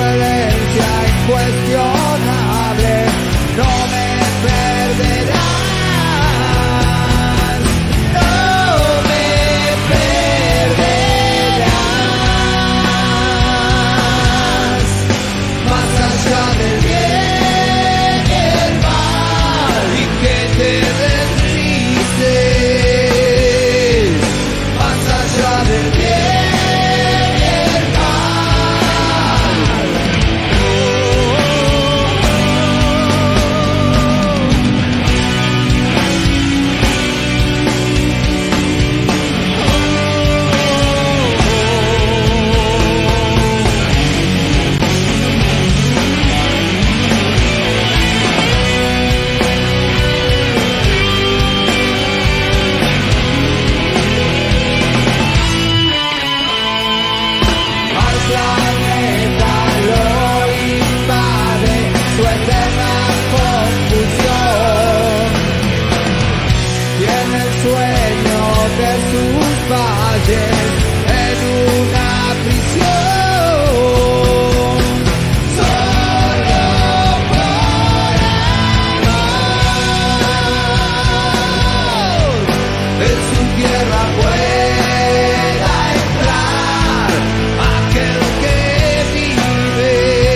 herencia incuestionable, no me perderás, no me perderás, más allá del bien y el mal, y que te deslices, más allá del bien. En una prisión, solo por amor, en su tierra pueda entrar aquel que vive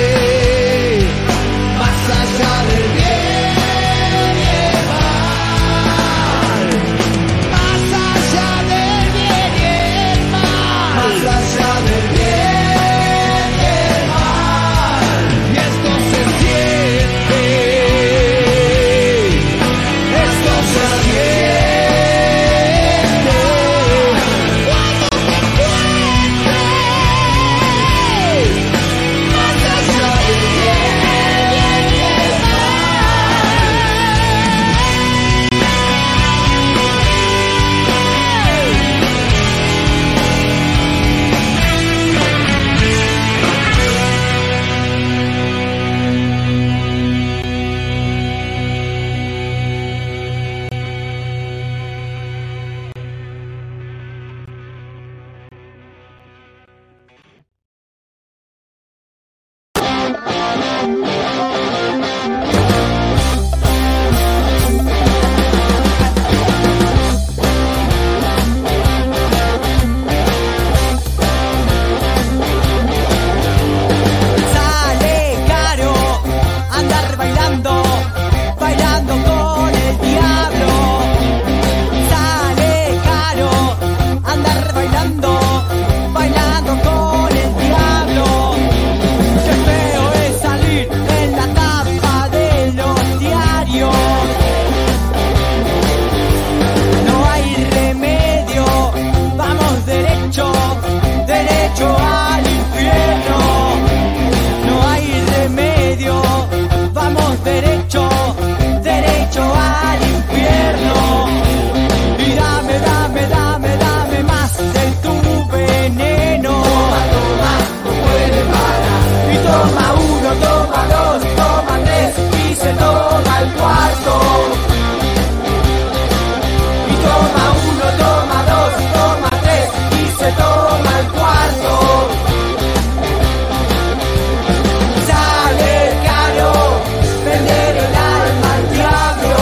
más allá del bien y el mal, más allá del bien y el mal, más allá del bien y el mal, y esto se siente, esto se siente cuando te encuentres más allá del bien y el sale caro andar bailando, bailando con el diablo. Sale caro andar bailando, bailando con el diablo. Qué feo es salir en la tapa de los diarios. No hay remedio, vamos derecho, derecho al infierno. No hay remedio, vamos derecho, derecho al infierno. Y dame, dame, dame, dame más de tu veneno. Toma, toma, no puede parar. Y toma uno, toma dos, toma tres, y se toma el cuarto. Y toma uno, toma dos, toma tres, y se toma el cuarto. Sale caro vender el alma al diablo.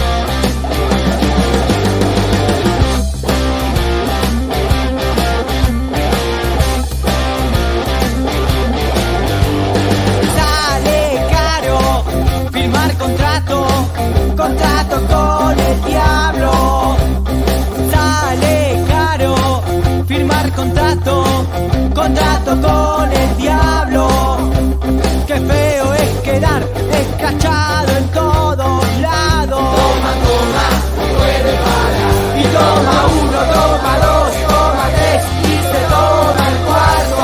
Sale caro firmar contrato, contrato con el diablo. Sale caro firmar contrato, contrato con el diablo. Qué feo es quedar escrachado en todos lados. Toma, toma, no puede parar. Y toma uno, toma dos, toma tres, y se toma el cuarto.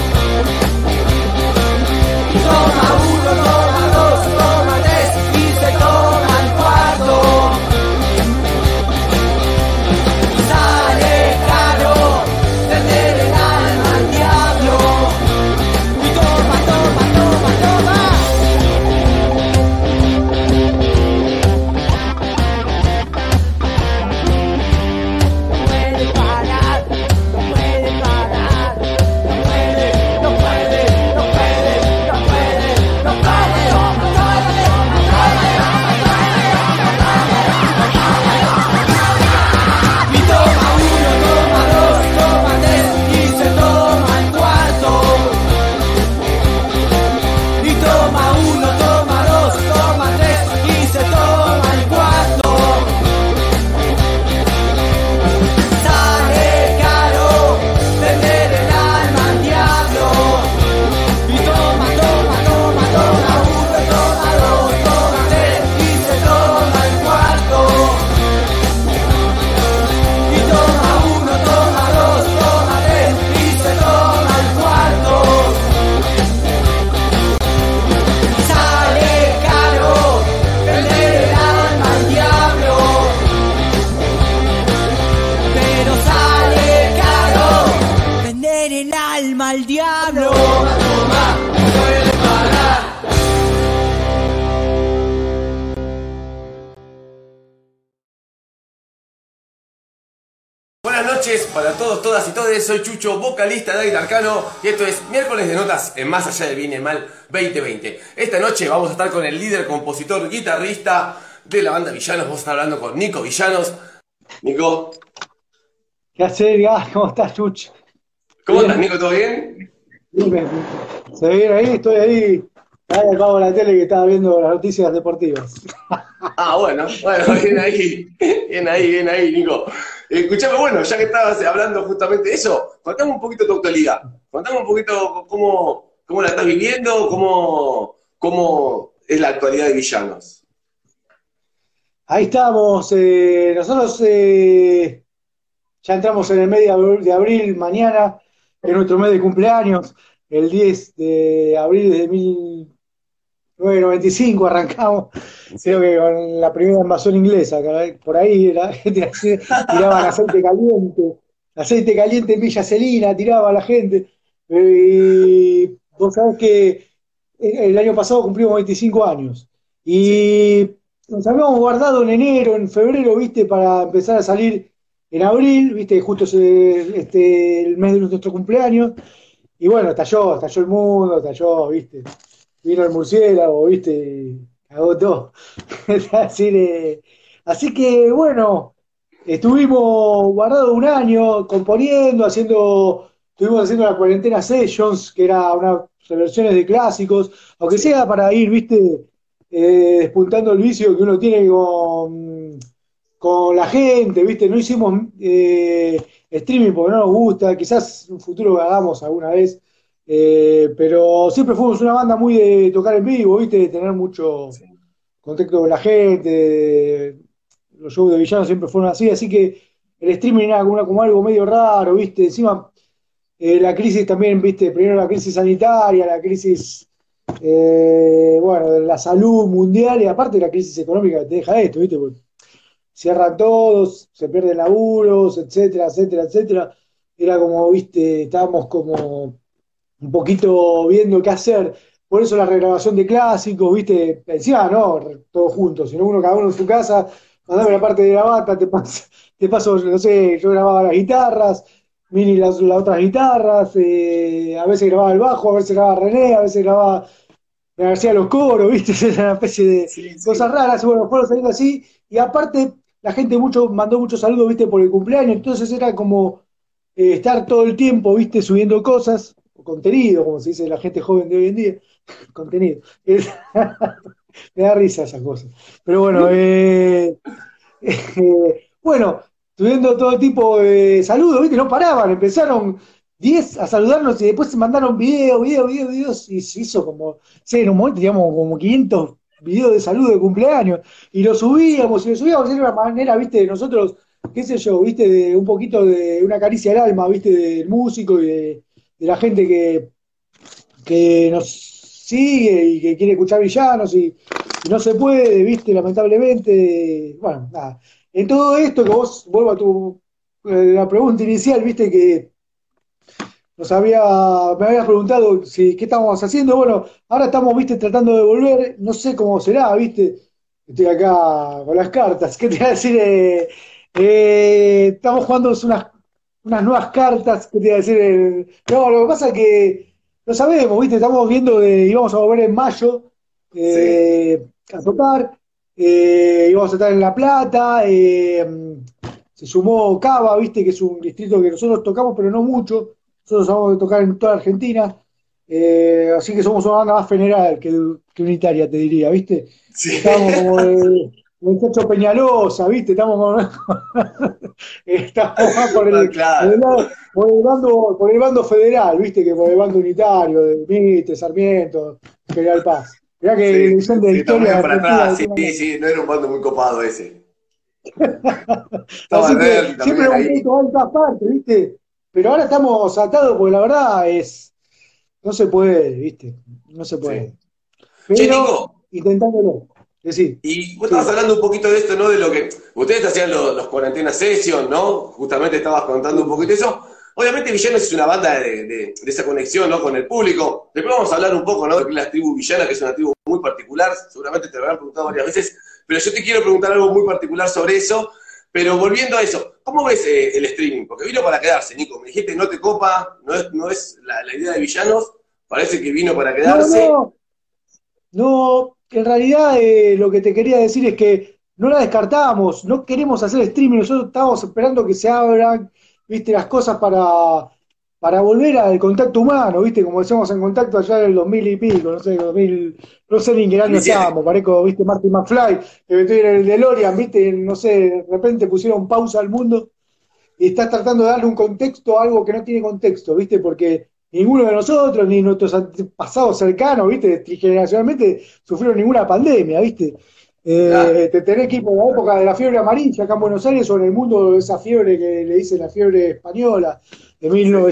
Y toma uno, toma dos, toma tres, y se toma el cuarto. Sale caro vender el alma al diablo. el alma al diablo. Buenas noches para todos, todas y todes. Soy Chucho, vocalista de Águila Arcano, y esto es Miércoles de Notas en Más Allá del Bien y el Mal 2020. Esta noche vamos a estar con el líder, compositor, guitarrista de la banda Villanos. Vamos a estar hablando con Nico Villanos. Nico, ¿Qué haces, Gas? ¿Cómo estás, Chuch? ¿cómo Bien, andas, Nico? ¿Todo bien? dime. ¿Se viene ahí? Estoy ahí. Ahí apago la tele que estaba viendo las noticias deportivas. Ah, bueno, bien ahí, Nico. Escuchame, bueno, ya que estabas hablando justamente de eso, contame un poquito tu actualidad. Contame un poquito cómo la estás viviendo, cómo es la actualidad de Villanos. Ahí estamos. Nosotros ya entramos en el mes de abril, mañana, es nuestro mes de cumpleaños. El 10 de abril de 1995 arrancamos, creo Sí. que con la primera invasión inglesa, que por ahí la gente tiraban aceite caliente en Villa Celina, tiraba la gente. Vos sabés que el año pasado cumplimos 25 años Sí. y nos habíamos guardado en enero, en febrero, viste, para empezar a salir en abril, viste, justo el mes de nuestro cumpleaños. Y bueno, estalló el mundo, viste. Vino el murciélago, viste, y cagó todo. Así, así que bueno, estuvimos guardados un año componiendo, estuvimos haciendo la cuarentena sessions, que era unas reversiones de clásicos, aunque Sí. sea para ir, viste, despuntando el vicio que uno tiene con la gente, viste, no hicimos streaming porque no nos gusta, quizás en un futuro lo hagamos alguna vez, pero siempre fuimos una banda muy de tocar en vivo, viste, de tener mucho Sí. contacto con la gente, los shows de villanos siempre fueron así, así que el streaming era como algo medio raro, viste, encima la crisis también, viste, primero la crisis sanitaria, la crisis, bueno, de la salud mundial y aparte la crisis económica que te deja esto, viste, porque cierran todos, se pierden laburos, etcétera, etcétera, etcétera. Era como, viste, estábamos como un poquito viendo qué hacer. Por eso la regrabación de clásicos, viste, encima no, todos juntos, sino cada uno en su casa, mandame la parte de la bata, te paso, no sé, yo grababa las guitarras, Mini las otras guitarras, a veces grababa el bajo, a veces grababa René, a veces grababa me hacía los coros, ¿viste? Era una especie de Sí, cosas sí. raras, y bueno, fueron saliendo así, y aparte la gente mandó muchos saludos, ¿viste? Por el cumpleaños, entonces era como estar todo el tiempo, ¿viste? Subiendo cosas, o contenido, como se dice la gente joven de hoy en día, contenido. Me da risa esas cosas. Pero bueno, bueno, teniendo todo tipo de saludos, ¿viste? No paraban, empezaron 10 a saludarnos y después se mandaron videos y se hizo como, sí, en un momento teníamos como 500 videos de saludo de cumpleaños y lo subíamos, era una manera, ¿viste? De nosotros, qué sé yo, ¿viste? De un poquito de una caricia al alma, ¿viste? Del músico y de la gente que nos sigue y que quiere escuchar villanos y no se puede, ¿viste? Lamentablemente, bueno, nada. En todo esto, que vos, vuelvo a la pregunta inicial, viste que me habías preguntado si qué estábamos haciendo. Bueno, ahora estamos, viste, tratando de volver, no sé cómo será, viste. Estoy acá con las cartas. ¿Qué te iba a decir? Estamos jugando unas nuevas cartas. ¿Qué te iba a decir? No, lo que pasa es que no sabemos, viste, estamos viendo íbamos a volver en mayo Sí. a tocar. Íbamos a estar en La Plata. Se sumó Cava, viste, que es un distrito que nosotros tocamos, pero no mucho. Nosotros vamos a tocar en toda Argentina. Así que somos una banda más general que unitaria, te diría, ¿viste? Sí. Estábamos como de muchacho Peñalosa, ¿viste? Estamos más Ah, claro. por el bando federal, ¿viste? Que por el bando unitario, de Mitre, Sarmiento, General Paz. Mirá Sí, que son de sí, estamos historia bien de para Argentina. atrás. Sí, sí, no era un bando muy copado ese. Estaba Así que Nerdy siempre también lo busqué ahí. tomar en todas partes, ¿viste? Pero ahora estamos atados porque la verdad no se puede, ¿viste? No se Sí. puede. Che, Pero Nico, intentándolo. Sí, y vos estabas sí. hablando un poquito de esto, ¿no? De lo que ustedes hacían los cuarentena sessions, ¿no? Justamente estabas contando un Sí. poquito eso. Obviamente Villanos es una banda de esa conexión, ¿no? Con el público. Después vamos a hablar un poco, ¿no? De la tribu villana, que es una tribu muy particular. Seguramente te lo habrán preguntado varias veces, pero yo te quiero preguntar algo muy particular sobre eso. Pero volviendo a eso, ¿cómo ves el streaming? Porque vino para quedarse, Nico. Me dijiste no te copa, no es la idea de Villanos. Parece que vino para quedarse. No, en realidad lo que te quería decir es que no la descartamos, no queremos hacer streaming, nosotros estamos esperando que se abran, viste, las cosas para volver al contacto humano, viste, como decíamos en contacto allá en el 2000 y pico, no sé, 2000, no sé ni en qué año estábamos, parezco, viste, Marty McFly, que estoy en el DeLorean, viste, no sé, de repente pusieron pausa al mundo y estás tratando de darle un contexto a algo que no tiene contexto, viste, porque ninguno de nosotros, ni nuestros antepasados cercanos, viste, trigeneracionalmente, sufrieron ninguna pandemia, viste. Te tenés que ir por la época de la fiebre amarilla acá en Buenos Aires o en el mundo de esa fiebre que le dicen la fiebre española de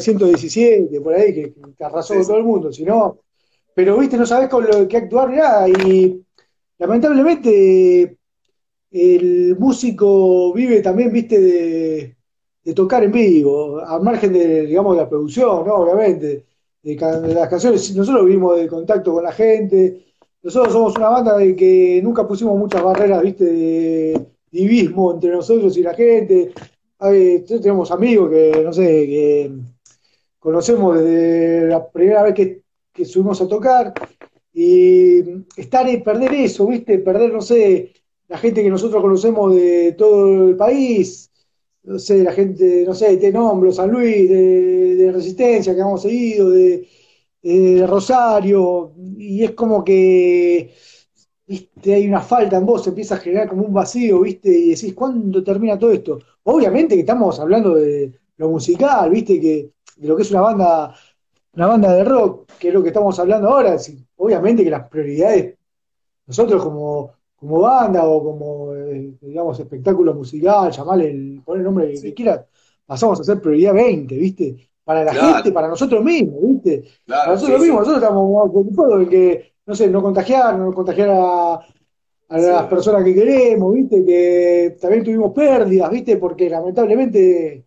1917, por ahí, que arrasó con todo el mundo, si no, pero viste, no sabés con lo que actuar ni nada, y lamentablemente el músico vive también, viste, de tocar en vivo, al margen de, digamos, de la producción, ¿no? Obviamente, de las canciones. Nosotros vivimos de contacto con la gente, nosotros somos una banda de que nunca pusimos muchas barreras, viste, de divismo entre nosotros y la gente. Tenemos amigos que, no sé, que conocemos desde la primera vez que subimos a tocar, y perder eso, viste, perder, no sé, la gente que nosotros conocemos de todo el país, no sé, la gente, no sé, de Nombro, San Luis, de Resistencia, que hemos seguido, de Rosario, y es como que, viste, hay una falta en vos, se empieza a generar como un vacío, viste, y decís, ¿cuándo termina todo esto? Obviamente que estamos hablando de lo musical, viste, que de lo que es una banda de rock, que es lo que estamos hablando ahora, obviamente que las prioridades, nosotros como banda o como, digamos, espectáculo musical, poner el nombre que quieras, pasamos a ser prioridad 20, ¿viste? Para la gente, para nosotros mismos, ¿viste? Para nosotros mismos, nosotros estamos más preocupados en que, no sé, no contagiar a las personas que queremos, ¿viste? Que también tuvimos pérdidas, ¿viste? Porque lamentablemente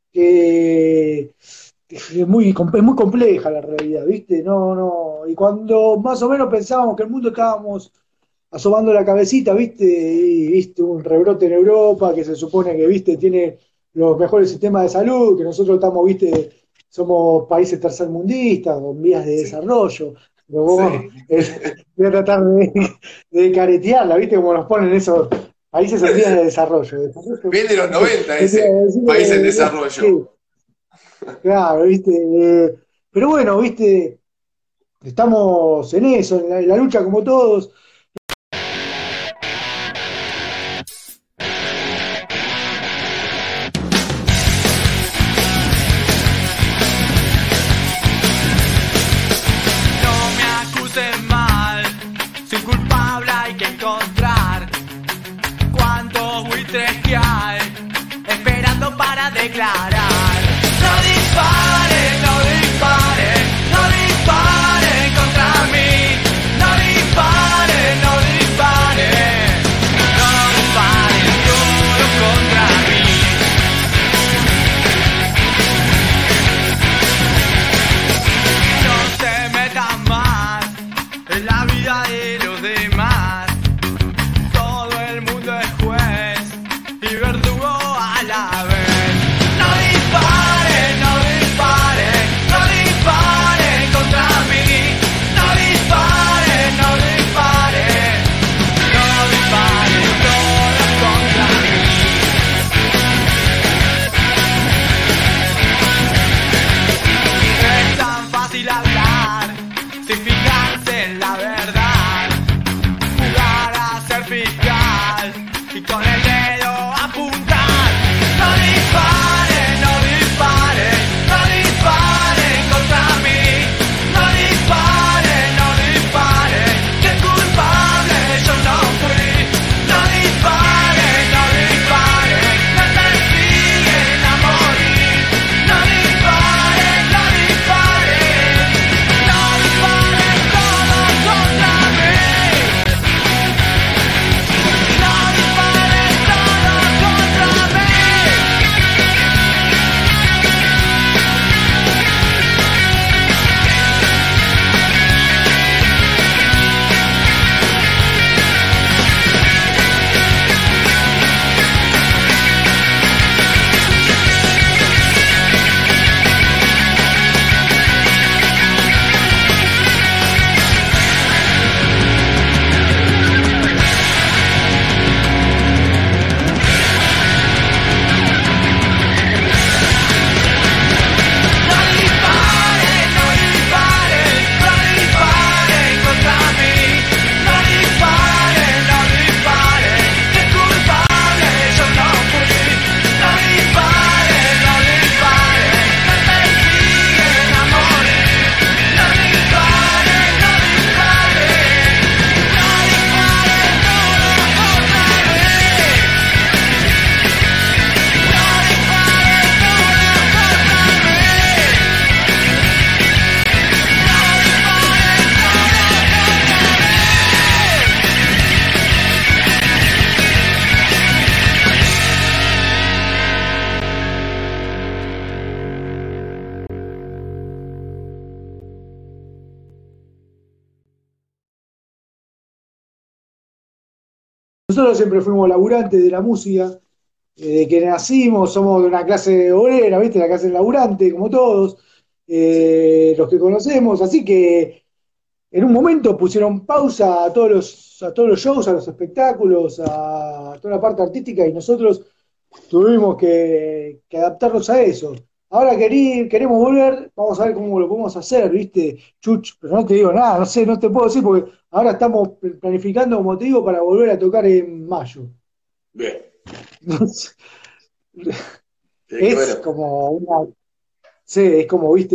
es muy compleja la realidad, ¿viste? Y cuando más o menos pensábamos que el mundo estábamos asomando la cabecita, ¿viste? Y viste un rebrote en Europa que se supone que, ¿viste? Tiene los mejores sistemas de salud, que nosotros estamos, ¿viste? Somos países tercermundistas, con vías de desarrollo. Pero voy a tratar de caretearla, ¿viste? Como nos ponen esos países en vías de desarrollo. Bien de los 90 ese, país en desarrollo. Sí. Claro, ¿viste? Pero bueno, ¿viste? Estamos en eso, en la lucha como todos. Declarar. No disparen, no disparen, no disparen contra mí. No disparen, no disparen, no disparen todos contra mí. No se metan más en la vida de los demás. Todo el mundo es juez y verdugo a la vez. No disparen. nosotros siempre fuimos laburantes de la música, de que nacimos, somos de una clase obrera, ¿viste? La clase laburante, como todos, los que conocemos, así que en un momento pusieron pausa a todos los shows, a los espectáculos, a toda la parte artística, y nosotros tuvimos que adaptarnos a eso. Ahora queremos volver, vamos a ver cómo lo podemos hacer, ¿viste? Chuch, pero no te digo nada, no sé, no te puedo decir porque ahora estamos planificando, como te digo, para volver a tocar en mayo. Bien. Qué Es bueno. como sí, es como, viste,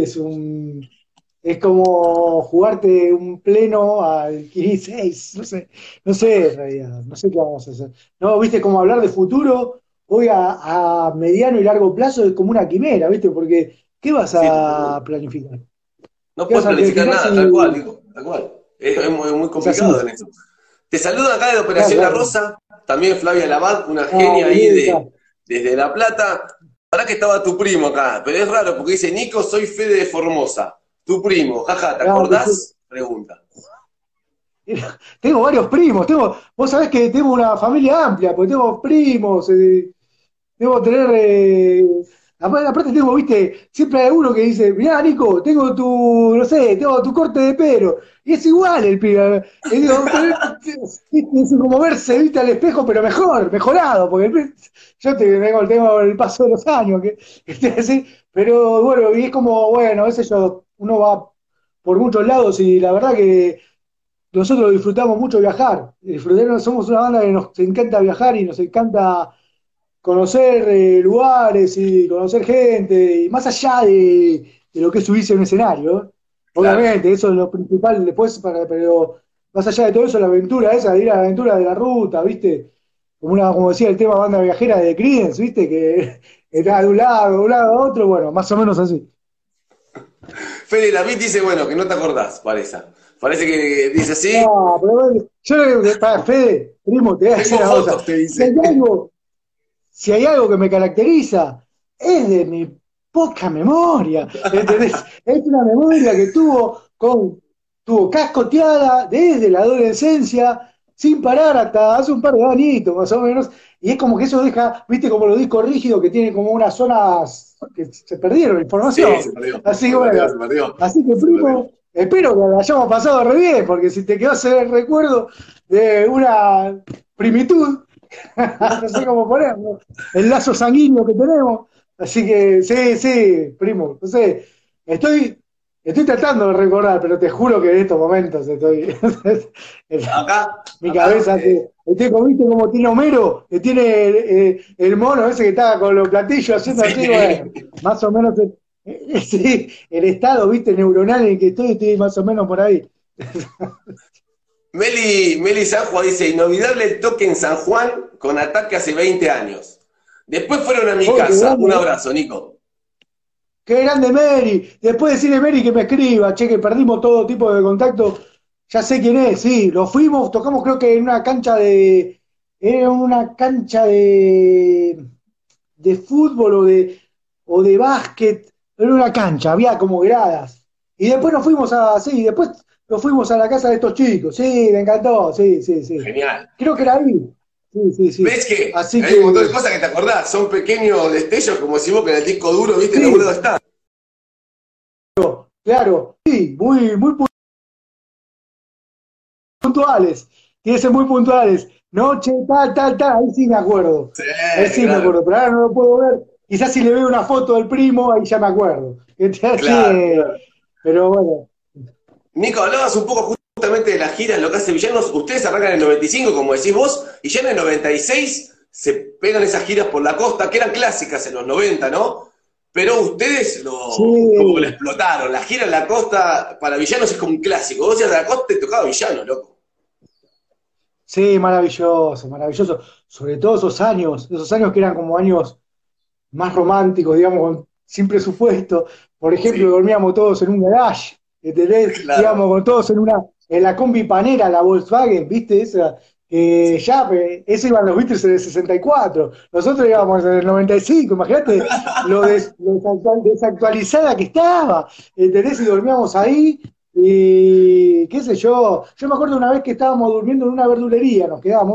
es como jugarte un pleno al 16, no sé en realidad, no sé qué vamos a hacer. No, viste, como hablar de futuro, hoy a mediano y largo plazo es como una quimera, viste, porque ¿qué vas Sí, a totalmente. planificar? No ¿Qué puedes vas a planificar planificar nada, si tal cual, Nico, tal cual. Es muy es así? complicado en eso. Te saludo acá de Claro, Operación La claro. Rosa, también Flavia Labat, una Ah, genia ahí boludo, desde La Plata. Para que estaba tu primo acá, pero es raro porque dice, Nico, soy Fede de Formosa. Tu primo, jaja, ¿te claro, acordás? Pregunta. tengo varios primos, vos sabés que tengo una familia amplia, porque tengo primos, debo tener. Aparte tengo, viste, siempre hay uno que dice, mirá, Nico, tengo tu, no sé, tengo tu corte de pelo. Y es igual el pibe. Y digo, pero es como verse, viste, al espejo, pero mejorado, porque tengo el paso de los años, así, pero bueno, y es como, bueno, a veces uno va por muchos lados y la verdad que nosotros disfrutamos mucho viajar. Somos una banda que nos encanta viajar y nos encanta conocer lugares y conocer gente, y más allá de lo que es subirse a un escenario, ¿eh? Claro. Obviamente, eso es lo principal después, pero más allá de todo eso, la aventura esa, de ir a la aventura de la ruta, ¿viste? Como decía el tema banda viajera de Creedence, ¿viste? Que está de un lado a otro, bueno, más o menos así. Fede David dice, bueno, que no te acordás, parece. Parece que dice así. No, pero bueno, yo creo que, para Fede, primo, te voy a decir Tengo una cosa. fotos, te Si hay dice. algo, si hay algo que me caracteriza, es de mi poca memoria, ¿entendés? Es una memoria que tuvo cascoteada desde la adolescencia, sin parar hasta hace un par de añitos, más o menos, y es como que eso deja, viste, como los discos rígidos que tienen como unas zonas que se perdieron Sí, información. se perdió, Así que se perdió, bueno, se perdió. así que Se perdió. primo, espero que la hayamos pasado re bien, porque si te quedó ese recuerdo de una primitud, no sé cómo ponerlo, el lazo sanguíneo que tenemos. Así que sí, sí, primo. No sé, estoy tratando de recordar, pero te juro que en estos momentos Acá, mi acá, cabeza estoy como, ¿viste como tiene Homero, que tiene el mono ese que estaba con los platillos haciendo así, bueno, sí. más o menos sí, el estado, viste, neuronal en el que estoy más o menos por ahí. Meli Sanjua dice, inolvidable el toque en San Juan con Ataque hace 20 años. Después fueron a mi Uy, qué casa. Un grande, abrazo, Nico. qué grande Mary. Después decirle Mary que me escriba, che, que perdimos todo tipo de contacto. Ya sé quién es, sí. Lo fuimos, tocamos creo que en una cancha de. Era una cancha de fútbol o de básquet. Era una cancha, había como gradas. Y después sí, después nos fuimos a la casa de estos chicos. Sí, me encantó, sí, sí, sí. Genial. Creo que era ahí. Sí, sí, sí. ¿Ves que Así hay un montón de que, cosas que te acordás? Son pequeños destellos, como si vos que en el disco duro, viste, no sí, vuelvo a estar. claro, sí, muy puntuales, tiene que ser muy puntuales. Noche, tal, ahí sí me acuerdo. Sí, Ahí sí me claro, acuerdo, pero ahora no lo puedo ver. Quizás si le veo una foto del primo, ahí ya me acuerdo. Así, claro, claro. pero bueno, Nico, hablabas un poco justamente de las giras, lo que hace Villanos. Ustedes arrancan en el 95, como decís vos, y ya en el 96 se pegan esas giras por la costa, que eran clásicas en los 90, ¿no? Pero ustedes como que lo sí, explotaron. La gira en la costa para Villanos es como un clásico. Vos ibas a la costa y tocaba Villanos, loco. sí, maravilloso, maravilloso. Sobre todo esos años que eran como años más románticos, digamos, sin presupuesto. Por ejemplo, Sí, dormíamos todos en un garage, ¿entendés? claro. Íbamos con todos en la combi panera, la Volkswagen, ¿viste? Esa, que Sí. ya, eso iban los Beatles en el 64, nosotros íbamos en el 95, imagínate lo desactualizada que estaba, ¿entendés? Y dormíamos ahí, y qué sé yo me acuerdo una vez que estábamos durmiendo en una verdulería, nos quedamos,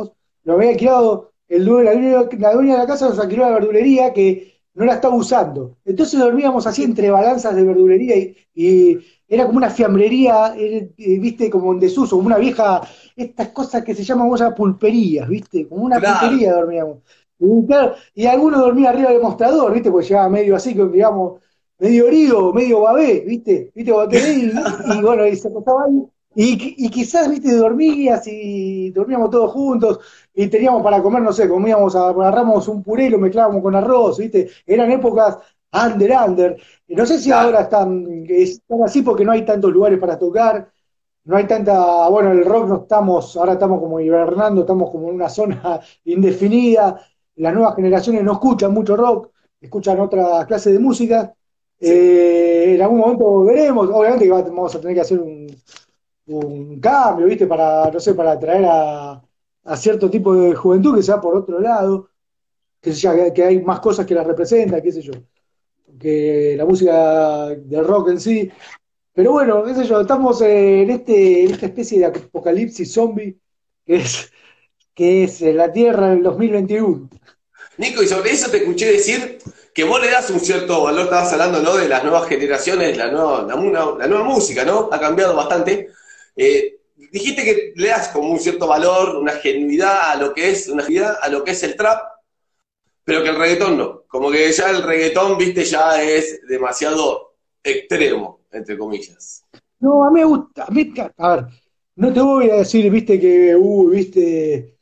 lo había alquilado, la dueña de la casa nos alquiló la verdulería que no la estaba usando. Entonces dormíamos así entre balanzas de verdulería y era como una fiambrería, viste, como en desuso, como una vieja, estas cosas que se llaman pulperías, viste, como una Claro, pulpería dormíamos. Y, claro, y alguno dormía arriba del mostrador, viste, porque llegaba medio así, digamos, medio herido, medio babé, viste, cuando te ve y bueno, y se acostaba ahí. Y quizás, viste, dormías y dormíamos todos juntos y teníamos para comer, no sé, agarramos un puré y lo mezclábamos con arroz, viste. Eran épocas under. Y no sé si ahora claro. están así porque no hay tantos lugares para tocar, no hay tanta, bueno, el rock no estamos, ahora estamos como hibernando, estamos como en una zona indefinida, las nuevas generaciones no escuchan mucho rock, escuchan otra clase de música. Sí. En algún momento veremos, obviamente que vamos a tener que hacer un cambio, ¿viste? Para, no sé, para atraer a cierto tipo de juventud que sea por otro lado, que hay más cosas que la representan, qué sé yo, que la música del rock en sí. Pero bueno, qué sé yo, estamos en esta especie de apocalipsis zombie que es, que es la Tierra en el 2021. Nico, y sobre eso te escuché decir que vos le das un cierto valor, estabas hablando, ¿no? De las nuevas generaciones, la nueva música, ¿no? Ha cambiado bastante. Dijiste que le das como un cierto valor, una genuidad a lo que es, una genuidad a lo que es el trap, pero que el reggaetón no. Como que ya el reggaetón, viste, ya es demasiado extremo, entre comillas. No, a mí me gusta, a ver, no te voy a decir, viste, viste,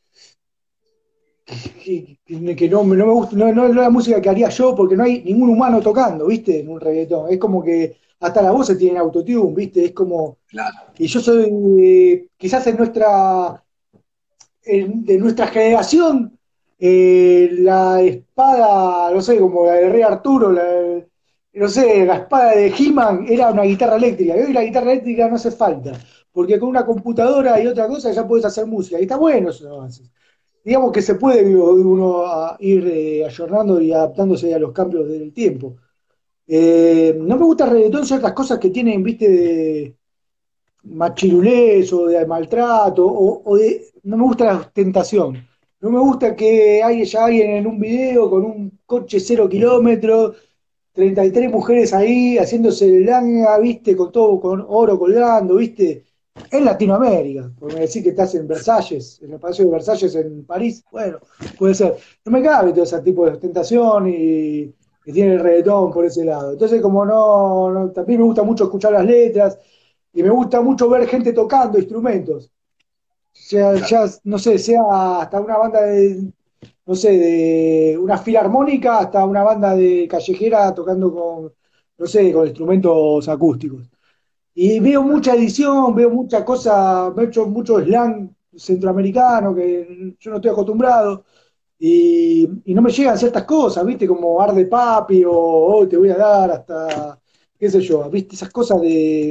que no me gusta, no es la música que haría yo, porque no hay ningún humano tocando, ¿viste? En un reggaetón. Es como que hasta las voces tienen autotune, ¿viste? Es como. Claro. Y yo soy, quizás de nuestra generación, la espada, no sé, como la de Rey Arturo, no sé, la espada de He-Man era una guitarra eléctrica. Y hoy la guitarra eléctrica no hace falta, porque con una computadora y otra cosa ya puedes hacer música. Y está bueno esos avances. Digamos que se puede uno ir ayornando y adaptándose a los cambios del tiempo. No me gusta el reggaetón ciertas cosas que tienen, viste, de machirulés o de maltrato, no me gusta la ostentación. No me gusta que haya alguien en un video con un coche 0 kilómetros, 33 mujeres ahí haciéndose langa, viste, con todo, con oro colgando, viste. En Latinoamérica, porque me decís que estás en Versalles, en el Palacio de Versalles en París, bueno, puede ser. No me cabe todo ese tipo de ostentación y que tiene el reggaetón por ese lado. Entonces, como también me gusta mucho escuchar las letras y me gusta mucho ver gente tocando instrumentos. Sea, ya, no sé, sea hasta una banda no sé, de una filarmónica hasta una banda de callejera tocando con, no sé, con instrumentos acústicos. Y veo mucha edición, veo mucha cosa, me he hecho mucho slang centroamericano que yo no estoy acostumbrado y no me llegan ciertas cosas, ¿viste? Como Arde Papi o Hoy te voy a dar hasta, qué sé yo, ¿viste? Esas cosas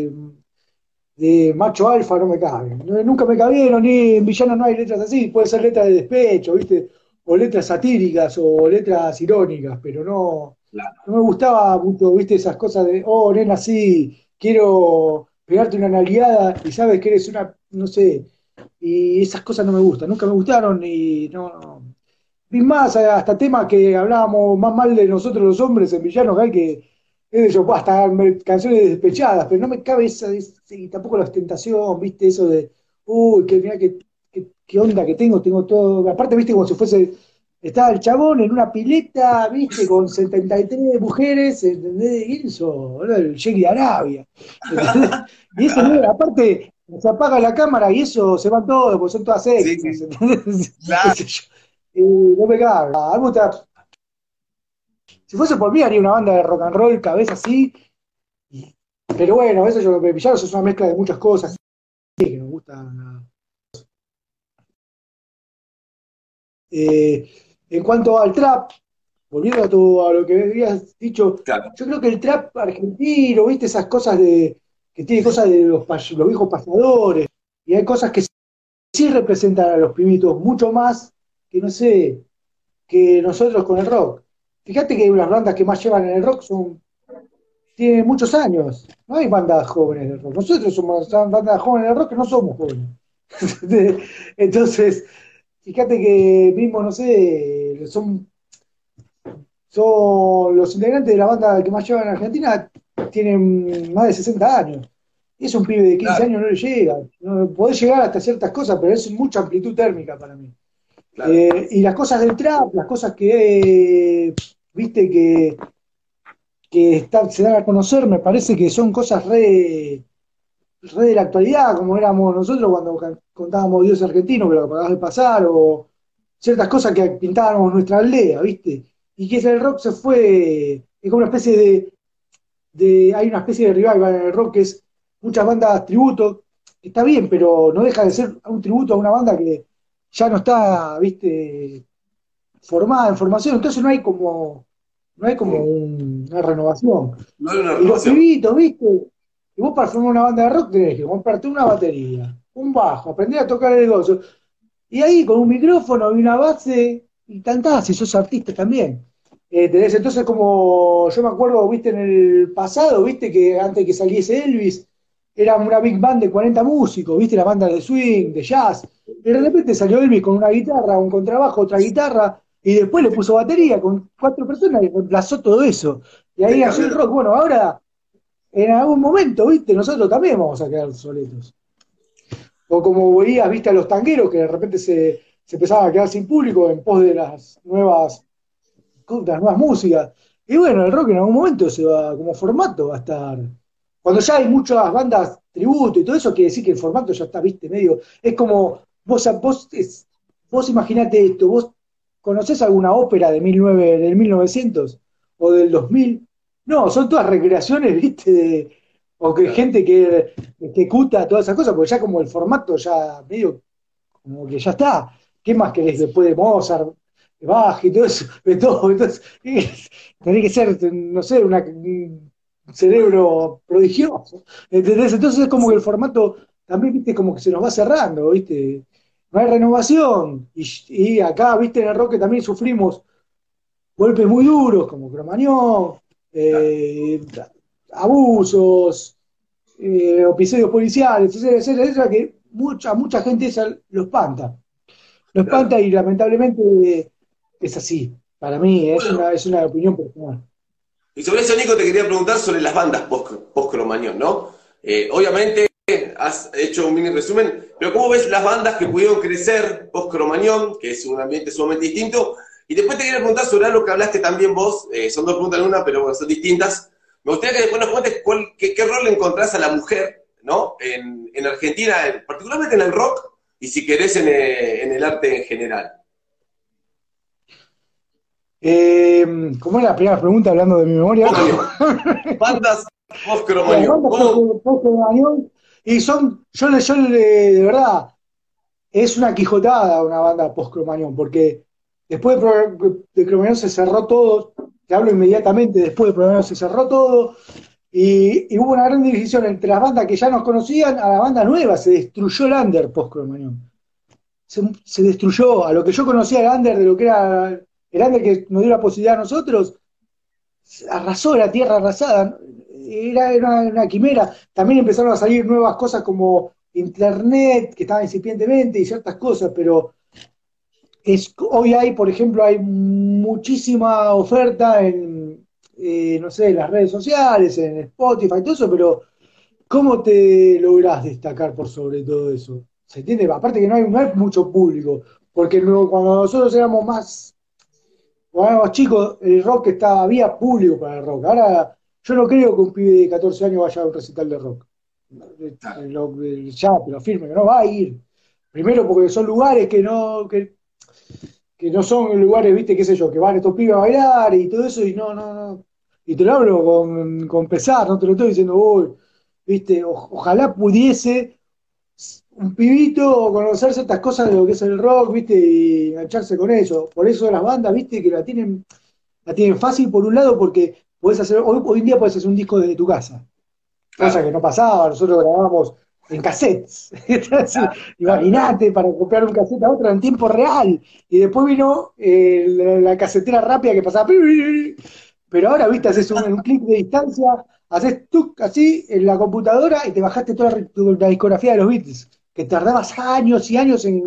de macho alfa no me caben. Nunca me cabieron, ni en Villano no hay letras así, puede ser letras de despecho, ¿viste? O letras satíricas o letras irónicas, pero no me gustaba mucho, ¿viste? Esas cosas de, oh, nena, sí, quiero pegarte una nalgueada y sabes que eres una, no sé, y esas cosas no me gustan, nunca me gustaron y no. Vi más, hasta temas que hablábamos más mal de nosotros los hombres en Villanos que hay que, qué sé yo, pues, hasta canciones despechadas, pero no me cabe y tampoco la ostentación, viste, eso de, uy, que mira qué onda que tengo todo, aparte, viste, como si fuese, estaba el chabón en una pileta, viste, con 73 mujeres, ¿entendés? Y eso, era el Sheikh de Arabia, ¿entendés? Y eso, aparte, se apaga la cámara y eso se van todos, porque son todas Sí, extras, sí. ¿entendés? Qué Claro. sé yo. No me cabe. Si fuese por mí, haría una banda de rock and roll, cabeza así. Pero bueno, eso yo lo que Villanos es una mezcla de muchas cosas que me gustan. Eh, en cuanto al trap, volviendo a lo que habías dicho, Claro. yo creo que el trap argentino, viste, esas cosas que tiene cosas de los viejos pasadores, y hay cosas que sí representan a los pibitos mucho más que, no sé, que nosotros con el rock. Fíjate que las bandas que más llevan en el rock tienen muchos años. No hay bandas jóvenes del rock. Nosotros somos bandas jóvenes del rock que no somos jóvenes. Entonces, fíjate que mismo, no sé, son los integrantes de la banda que más llevan en Argentina, tienen más de 60 años. Y es un pibe de 15 Claro, años, no le llega. No, podés llegar hasta ciertas cosas, pero es mucha amplitud térmica para mí. claro. Y las cosas del trap, las cosas que, viste, se dan a conocer, me parece que son cosas re de la actualidad, como éramos nosotros cuando contábamos Dios argentino, que lo acabas de pasar, o ciertas cosas que pintábamos nuestra aldea, ¿viste? Y que el rock se fue, es como una especie hay una especie de revival en el rock que es muchas bandas tributo, que está bien, pero no deja de ser un tributo a una banda que ya no está, ¿viste? Formada en formación, entonces no hay como Mm. una renovación. No hay una Y los renovación. pibitos, ¿viste? Y vos para formar una banda de rock tenés que comprarte una batería, un bajo, aprender a tocar el gozo. Y ahí con un micrófono y una base, y cantás, y sos artista también. Entonces como, yo me acuerdo, viste, en el pasado, viste, que antes que saliese Elvis, era una big band de 40 músicos, viste, la banda de swing, de jazz. Y de repente salió Elvis con una guitarra, un contrabajo, otra guitarra, y después le puso batería con 4 personas y reemplazó todo eso. Y ahí Te nació cambió el todo. rock. Bueno, ahora, en algún momento, viste, nosotros también vamos a quedar soletos. O como veías, viste, a los tangueros que de repente se empezaban a quedar sin público en pos de las nuevas músicas. Y bueno, el rock en algún momento se va, como formato va a estar. Cuando ya hay muchas bandas tributo y todo eso, quiere decir que el formato ya está, viste, medio. Es como, vos imaginate esto, vos conocés alguna ópera del 1900 o del 2000. No, son todas recreaciones, viste, o que Claro. gente que ejecuta todas esas cosas, porque ya como el formato ya medio como que ya está. ¿Qué más querés después de Mozart, de Bach y todo eso? De todo. Entonces, tenés que ser, no sé, un cerebro prodigioso. ¿Entendés? Entonces es como que el formato también, viste, como que se nos va cerrando, viste. No hay renovación. Y acá, viste, en el rock también sufrimos golpes muy duros, como Cromañón, Claro. eh, abusos, episodios policiales, etcétera, etcétera, etcétera, que mucha gente esa lo espanta. Lo Claro. espanta y lamentablemente es así. Para mí Bueno, es una opinión personal. y sobre eso, Nico, te quería preguntar sobre las bandas post-Cromañón, ¿no? Obviamente has hecho un mini resumen, pero ¿cómo ves las bandas que pudieron crecer post-Cromañón, que es un ambiente sumamente distinto? Y después te quería preguntar sobre algo que hablaste también vos, son dos preguntas en una, pero bueno, son distintas. Me gustaría que después nos cuentes qué rol le encontrás a la mujer, ¿no? En Argentina, particularmente en el rock, y si querés en el arte en general. ¿Cómo era la primera pregunta hablando de mi memoria? Post-Cromañón. Bandas Las post-Cromañón. bandas ¿Cómo? poco Bañón, y de verdad, es una quijotada una banda post-Cromañón, porque después de Cromañón se cerró todo, te hablo inmediatamente, después de Cromañón se cerró todo, y hubo una gran división entre las bandas que ya nos conocían a la banda nueva, se destruyó el under post-Cromañón. Se destruyó a lo que yo conocía el under, de lo que era el under que nos dio la posibilidad a nosotros, arrasó la tierra arrasada, era una quimera. También empezaron a salir nuevas cosas como internet, que estaba incipientemente y ciertas cosas, pero hoy por ejemplo, hay muchísima oferta no sé, en las redes sociales, en Spotify, todo eso, pero ¿cómo te lográs destacar por sobre todo eso? ¿Se entiende? Aparte que no hay mucho público, porque cuando nosotros cuando éramos chicos, el rock había público para el rock. Ahora, yo no creo que un pibe de 14 años vaya a un recital de rock. Ya, te lo firme, que no va a ir. Primero porque son lugares que no son lugares, viste, qué sé yo, que van estos pibes a bailar y todo eso, y no, no, no. Y te lo hablo con pesar, no te lo estoy diciendo, uy, viste, ojalá pudiese un pibito conocer ciertas cosas de lo que es el rock, viste, y engancharse con eso. Por eso las bandas, viste, que la tienen fácil por un lado, porque hoy en día puedes hacer un disco desde tu casa, cosa que Claro, no pasaba, nosotros grabábamos en cassettes. Entonces, claro, claro, claro. imagínate para copiar un cassette a otro en tiempo real. Y después vino la casetera rápida que pasaba. Pero ahora, viste, haces un clic de distancia, haces tuc así en la computadora y te bajaste toda la discografía de los Beatles, que tardabas años y años en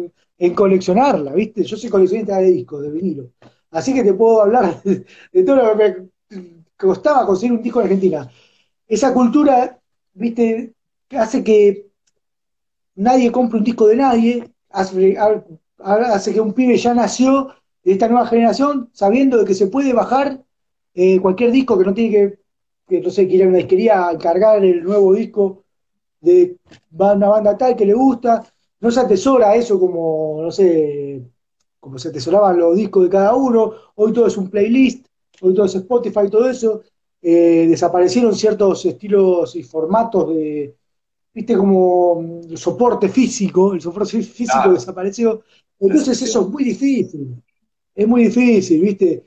en coleccionarla, ¿viste? Yo soy coleccionista de discos, de vinilo. Así que te puedo hablar de todo lo que me costaba conseguir un disco en Argentina. Esa cultura, ¿viste? Hace que nadie compre un disco de nadie, hace que un pibe ya nació de esta nueva generación sabiendo de que se puede bajar cualquier disco, que no tiene que no sé, que ir a una disquería a cargar el nuevo disco de una banda tal que le gusta, no se atesora eso como, no sé, como se atesoraban los discos de cada uno, hoy todo es un playlist, hoy todo es Spotify, todo eso, desaparecieron ciertos estilos y formatos de, viste, como soporte físico, el soporte físico Claro, desapareció, entonces eso desapareció. es muy difícil, viste.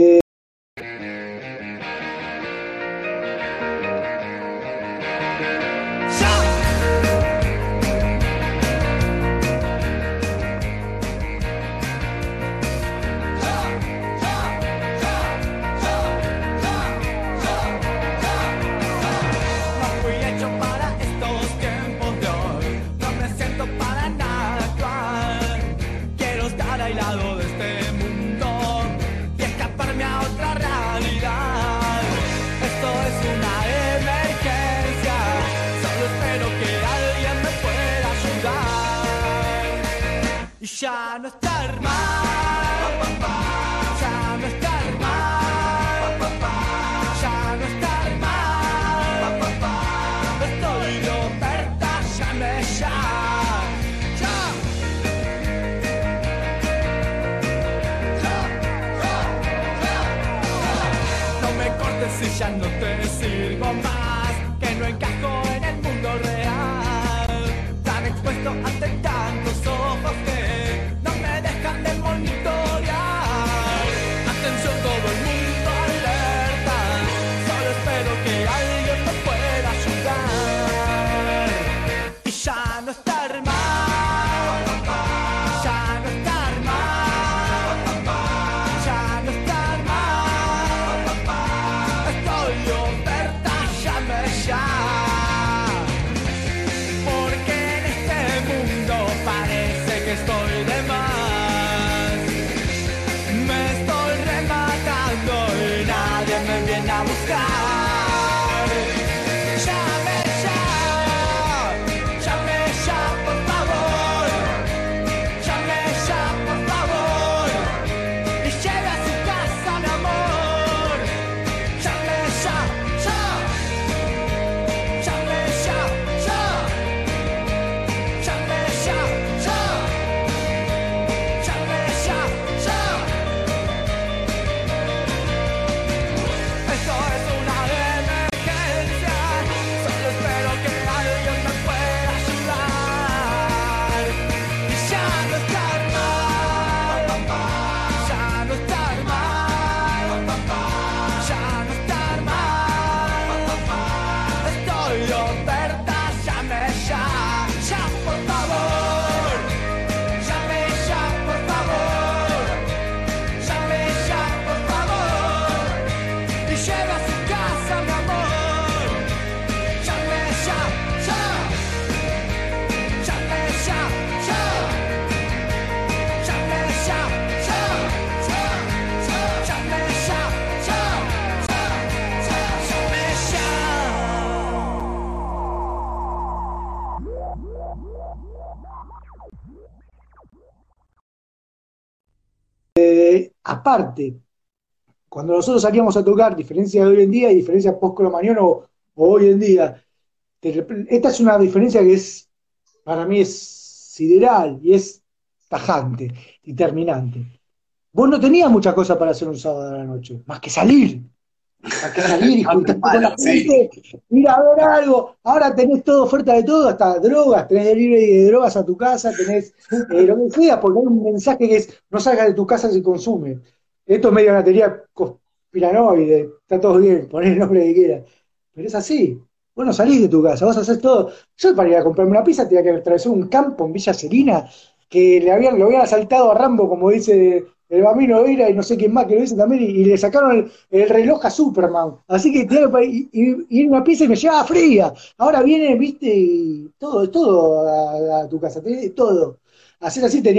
No fui hecho para estos tiempos de hoy. No me siento para nada actual. Quiero estar aislado de este mundo y escaparme a otra realidad. Esto es una emergencia. Solo espero que alguien me pueda ayudar. Y ya no estar mal. Ya no estar mal. Ya no estar mal. Estoy de oferta, llame ya. No me cortes si ya no te sirvo más, que no encajo en el mundo real. Tan expuesto ante tantos ojos que no me dejan de monitorear. Atención todo el mundo alerta, solo espero que alguien me pueda ayudar. Y ya no estar mal, ya no estar mal, ya no estar mal. Estoy de oferta, llame ya. Porque en este mundo parece que estoy de más. Me estoy rematando y nadie me viene a buscar. Llame ya, por favor. Llame ya, por favor. Y lleve a su casa, mi amor. Llame ya. Llame ya. Llame ya. Llame ya. Esto es una emergencia. Solo espero que alguien me pueda ayudar. Y ya no estar mal. Ya no estar mal. Ya no estar mal. Estoy de oferta, llame ya. Ya, por favor. Llame ya, por favor. Llame ya, por favor. Y lleve a su casa, mi amor. Llame ya. Llame ya. Llame ya. Llame ya. Llame ya. Aparte, cuando nosotros salíamos a tocar, diferencia de hoy en día y diferencia post-cromañón o hoy en día, esta es una diferencia que es, para mí es sideral y es tajante y terminante. Vos no tenías muchas cosas para hacer un sábado a la noche, más que salir y Antes juntarte con la malo, sí. gente, ir a ver algo. Ahora tenés todo, oferta de todo, hasta drogas, tenés delivery de drogas a tu casa, tenés lo que sea, porque hay un mensaje que es no salgas de tu casa si consume. Esto es medio una teoría conspiranoide, está todo bien, poné el nombre que quieras. Pero es así. Vos no salís de tu casa, vos haces todo. Yo para ir a comprarme una pizza tenía que atravesar un campo en Villa Serena que lo habían asaltado a Rambo, como dice el Bambino Veira y no sé quién más que lo dice también, y le sacaron el reloj a Superman. Así que tenía que ir a una pizza y me llevaba fría. Ahora viene, viste, y todo a tu casa, tenés todo. Hacer así tenés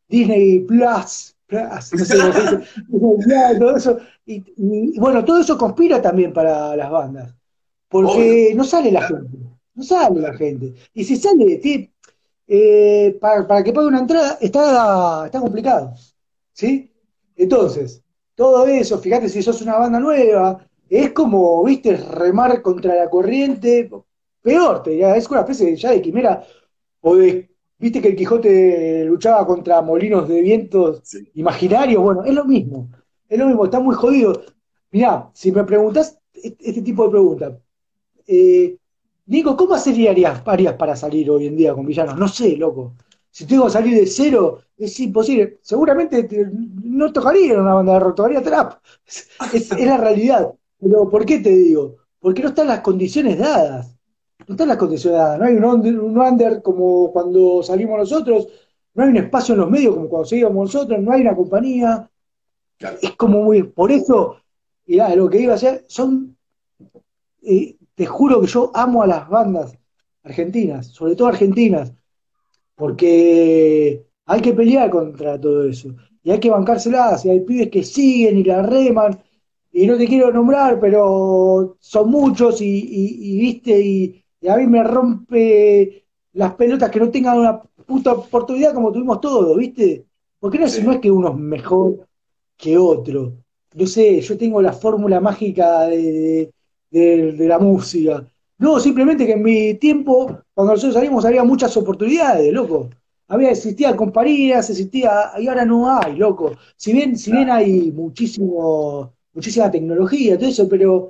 Disney Plus, no sé cómo se dice, Disney Plus, todo eso. Y bueno, todo eso conspira también para las bandas, Obvio. porque no sale la gente, no sale la gente. Y si sale, para que pague una entrada está complicado, ¿sí? Entonces, todo eso, fíjate si sos una banda nueva, es como, viste, remar contra la corriente, peor, te diría, es una especie ya de quimera, o de, viste que el Quijote luchaba contra molinos de vientos Sí. imaginarios, bueno, es lo mismo, está muy jodido. Mirá, si me preguntás este tipo de preguntas, eh, Nico, ¿cómo harías para salir hoy en día con villanos? No sé, loco. Si tengo que salir de cero, es imposible. Seguramente no tocaría en una banda de rock, tocaría trap. Es la realidad. Pero ¿por qué te digo? Porque no están las condiciones dadas. No están las condiciones dadas. No hay un under como cuando salimos nosotros. No hay un espacio en los medios como cuando seguíamos nosotros. No hay una compañía. Claro. Es como muy. Por eso, mirá, lo que iba a hacer son te juro que yo amo a las bandas argentinas, sobre todo argentinas, porque hay que pelear contra todo eso. Y hay que bancárselas, y hay pibes que siguen y la reman, y no te quiero nombrar, pero son muchos, viste, y a mí me rompe las pelotas que no tengan una puta oportunidad como tuvimos todos, ¿viste? Porque no Sí. es que uno es mejor que otro. No sé, yo tengo la fórmula mágica de la música. No, simplemente que en mi tiempo, cuando nosotros salimos, había muchas oportunidades, loco. Existía compañías, existía, y ahora no hay, loco. Si bien Claro. hay muchísima tecnología, todo eso, pero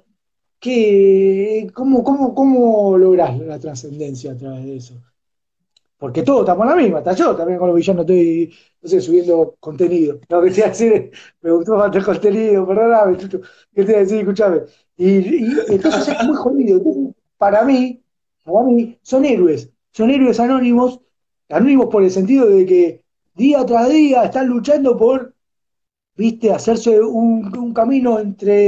¿cómo lográs la trascendencia a través de eso? Porque todos estamos en la misma, hasta yo también con los villanos estoy, no sé, subiendo contenido. Lo que te iba a decir, me gustó más el contenido, perdóname, Chucho, ¿qué te iba a decir? Escuchame. Y entonces es muy jodido. Entonces, para mí, son héroes anónimos, anónimos por el sentido de que día tras día están luchando por, viste, hacerse un camino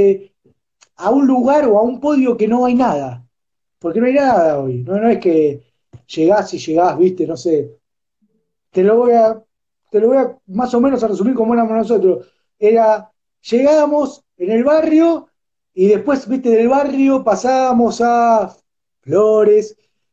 a un lugar o a un podio que no hay nada. Porque no hay nada hoy. No es que llegás y llegás, viste, no sé, te lo voy a, te lo voy a más o menos a resumir como éramos nosotros. Llegábamos en el barrio y después, viste, del barrio pasábamos a Flores,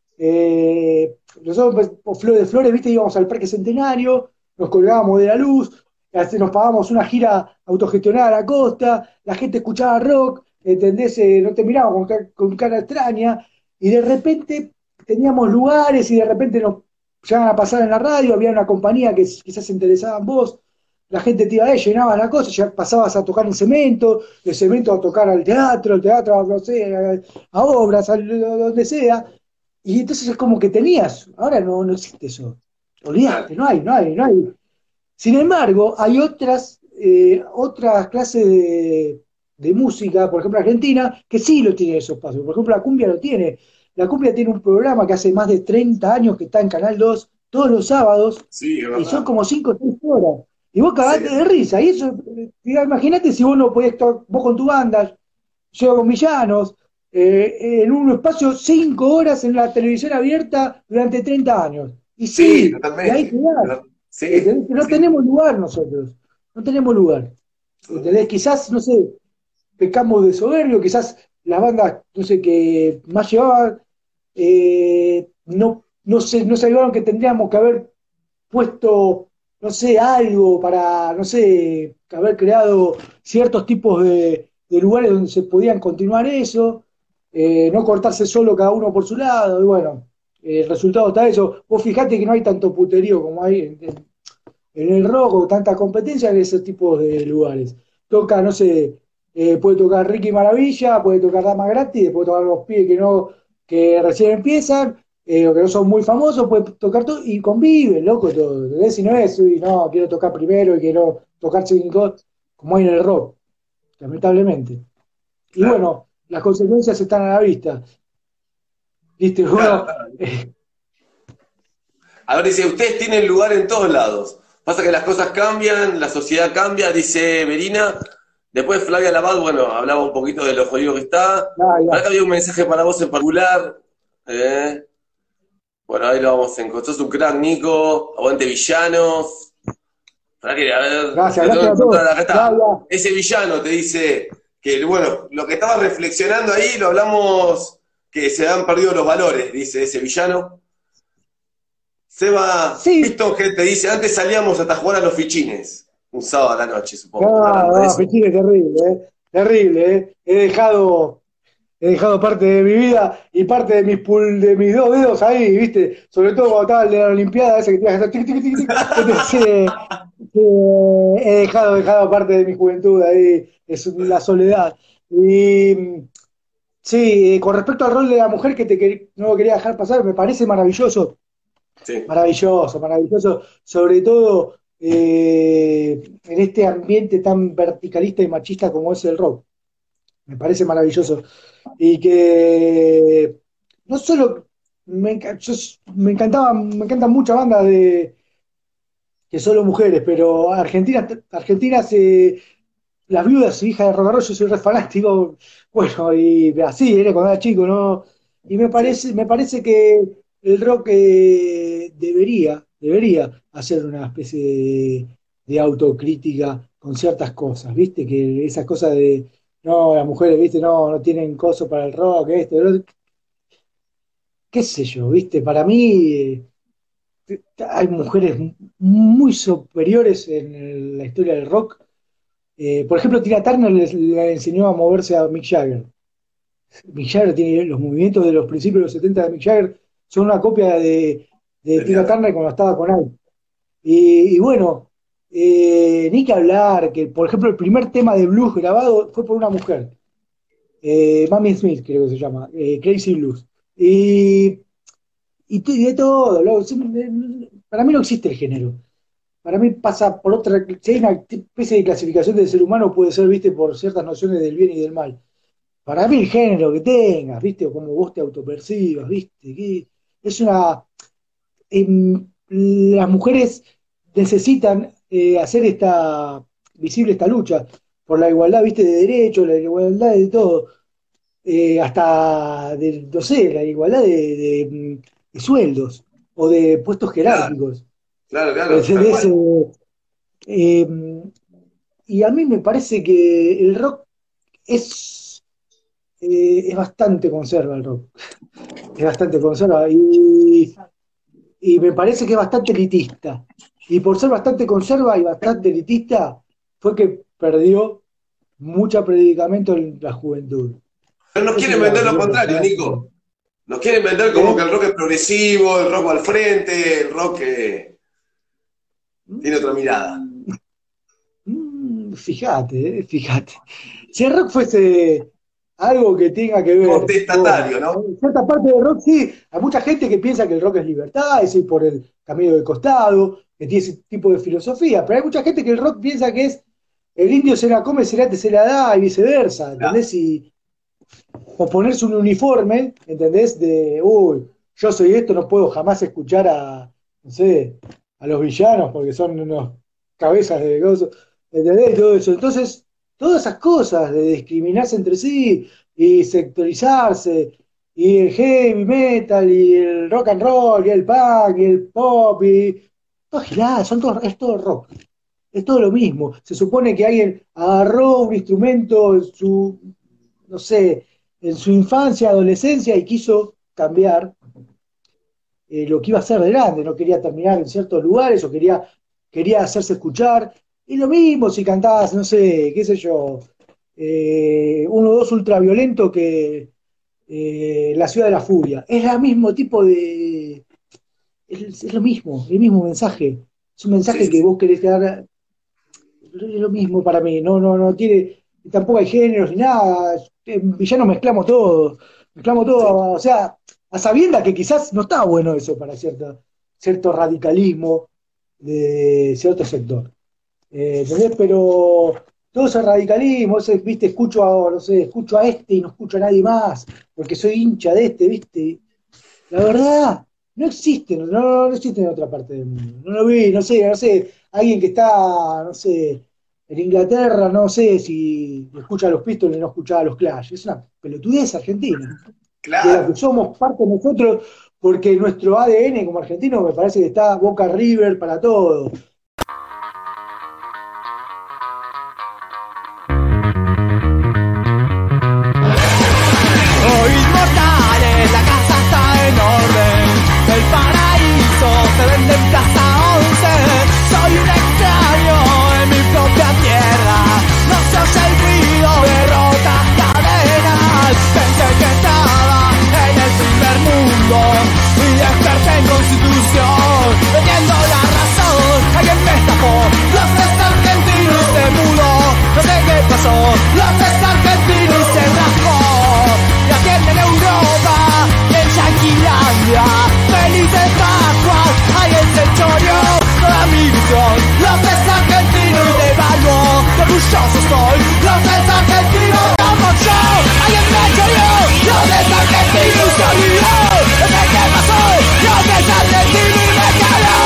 nosotros pues, de Flores, viste, íbamos al Parque Centenario, nos colgábamos de la luz, nos pagábamos una gira autogestionada a la costa, la gente escuchaba rock, ¿entendés? No te miraba con cara extraña, y de repente teníamos lugares y de repente nos llegaban a pasar en la radio, había una compañía que quizás se interesaba en vos, la gente te iba a llenabas la cosa, ya pasabas a tocar en cemento, de cemento a tocar al teatro, el teatro, no sé, a obras, a donde sea, y entonces es como que tenías, ahora no existe eso, Claro. olvidaste, no hay. Sin embargo, hay otras clases de música, por ejemplo Argentina, que sí lo tiene esos espacios. Por ejemplo, la cumbia lo tiene. La cumbia tiene un programa que hace más de 30 años que está en Canal 2 todos los sábados Sí, es y son verdad. como 5 o 6 horas. Y vos Sí, cagaste de risa. Y eso, imagínate si vos no podés estar, vos con tu banda, yo con Villanos, en un espacio 5 horas en la televisión abierta durante 30 años. Y sí, sí, y ahí totalmente. quedás. Sí, ¿Entendés? No sí. tenemos lugar nosotros, no tenemos lugar. ¿Entendés? Quizás, no sé, pecamos de soberbio, quizás las bandas, no sé, que más llevaban, no se ayudaron que tendríamos que haber puesto, no sé, algo para, no sé, haber creado ciertos tipos de lugares donde se podían continuar eso, no cortarse solo cada uno por su lado, y bueno, el resultado está eso. Vos fijate que no hay tanto puterío como hay en el rock o tanta competencia en esos tipos de lugares. Toca, no sé, puede tocar Ricky Maravilla, puede tocar Dama Gratis, puede tocar los pibes que recién empiezan, o que no son muy famosos, puede tocar todo y convive, loco, todo. ¿Entendés? Si no es, uy, no, quiero tocar primero y quiero tocar cinco, como hay en el rock, lamentablemente. Y Claro, bueno, las consecuencias están a la vista. ¿Viste? claro, Uno, claro. Ahora dice, ustedes tienen lugar en todos lados. Pasa que las cosas cambian, la sociedad cambia, dice Merina. Después Flavia Laval, bueno, hablaba un poquito de lo jodido que está. nada, ya. Para acá había un mensaje para vos en particular. Bueno, ahí lo vamos a encontrar. Sos un crack, Nico. Aguante villanos. Para que, a ver, Gracias, lo tengo que gracias a todos. encontrar, acá está. Ya. Ese villano te dice que, bueno, lo que estabas reflexionando ahí, lo hablamos, que se han perdido los valores, dice ese villano. Seba Sí, Pistonhead te dice, antes salíamos hasta jugar a los fichines, un sábado a la noche, supongo, no, hablando de no, eso. Pichín es terrible, terrible, He dejado parte de mi vida y parte de de mis dos dedos ahí, ¿viste? Sobre todo cuando estaba el de la Olimpiada, ese que tenías que hacer tic, tic, tic, tic. Entonces, dejado parte de mi juventud ahí, es la soledad. Y sí, con respecto al rol de la mujer no lo quería dejar pasar, me parece maravilloso, Sí, maravilloso, maravilloso, sobre todo en este ambiente tan verticalista y machista como es el rock. Me parece maravilloso. Y que no solo me encantan muchas bandas que solo mujeres, pero Argentinas, las viudas y hijas de rock and roll, yo soy re fanático, bueno, y así era cuando era chico, ¿no? Y sí, me parece que el rock debería hacer una especie de autocrítica con ciertas cosas, ¿viste? Que esas cosas de, no, las mujeres, ¿viste? No, no tienen coso para el rock, esto, lo otro, qué sé yo, ¿viste? Para mí hay mujeres muy superiores en la historia del rock. Por ejemplo, Tina Turner le enseñó a moverse a Mick Jagger. Mick Jagger tiene los movimientos de los principios de los 70 de Mick Jagger, son una copia de Tina genial. Turner cuando estaba con él. Y bueno, ni que hablar, que por ejemplo el primer tema de blues grabado fue por una mujer, Mamie Smith creo que se llama, Crazy Blues. Y, y de todo, para mí no existe el género. Para mí pasa por otra, si hay una especie de clasificación del ser humano puede ser, viste, por ciertas nociones del bien y del mal. Para mí el género que tengas, viste, o como vos te autopercibas, viste, que es una... las mujeres necesitan hacer visible esta lucha por la igualdad, viste, de derechos, la igualdad de todo, hasta de, no sé, la igualdad de sueldos o de puestos Claro, jerárquicos. claro, claro, tal ¿Entendés? cual. Eh, y a mí me parece que el rock es bastante conserva el rock, es bastante conserva y me parece que es bastante elitista. Y por ser bastante conserva y bastante elitista, fue que perdió mucho predicamento en la juventud. Pero nos Esa quieren es la vender lo opinión contrario, personal. Nico. Nos quieren vender como que ¿Eh? el rock es progresivo, el rock va al frente, el rock tiene otra mirada. Fíjate. Si el rock fuese algo que tenga que ver con Contestatario, ¿no? cierta parte del rock, sí, hay mucha gente que piensa que el rock es libertad, es ir por el camino del costado, que tiene ese tipo de filosofía, pero hay mucha gente que el rock piensa que es el indio se la come, se la, se la da y viceversa, Claro, ¿entendés? O ponerse un uniforme, ¿entendés? De, uy, yo soy esto, no puedo jamás escuchar no sé, a los villanos porque son unos cabezas de cosas, ¿entendés? Y todo eso. Entonces, todas esas cosas de discriminarse entre sí y sectorizarse, y el heavy metal, y el rock and roll, y el punk, y el pop, y todo gilada, es todo rock. Es todo lo mismo. Se supone que alguien agarró un instrumento, no sé, en su infancia, adolescencia y quiso cambiar lo que iba a ser de grande, no quería terminar en ciertos lugares o quería hacerse escuchar. Y lo mismo si cantabas, no sé, qué sé yo, uno o dos ultraviolento que La Ciudad de la Furia. Es el mismo tipo de... Es lo mismo, el mismo mensaje. Es un sí, mensaje sí, que sí. vos querés dar, es lo mismo para mí, no tiene, tampoco hay géneros ni nada, ya nos mezclamos Sí. todo, o sea, a sabiendas que quizás no está bueno eso para cierto radicalismo de cierto sector. ¿Entendés? Pero todo ese radicalismo, viste, no sé, escucho a este y no escucho a nadie más, porque soy hincha de este, viste, la verdad, no existe, no existe en otra parte del mundo. No lo vi, no sé, alguien que está, no sé, en Inglaterra, no sé si escucha a los Pistols y no escucha a los Clash. Es una pelotudez argentina, de la que Claro. somos parte nosotros, porque nuestro ADN como argentino me parece que está Boca River para todo. orgulloso soy. Los argentinos como yo, alguien me querió. Los argentinos se olvidó de qué pasó. Los argentinos y me cayó.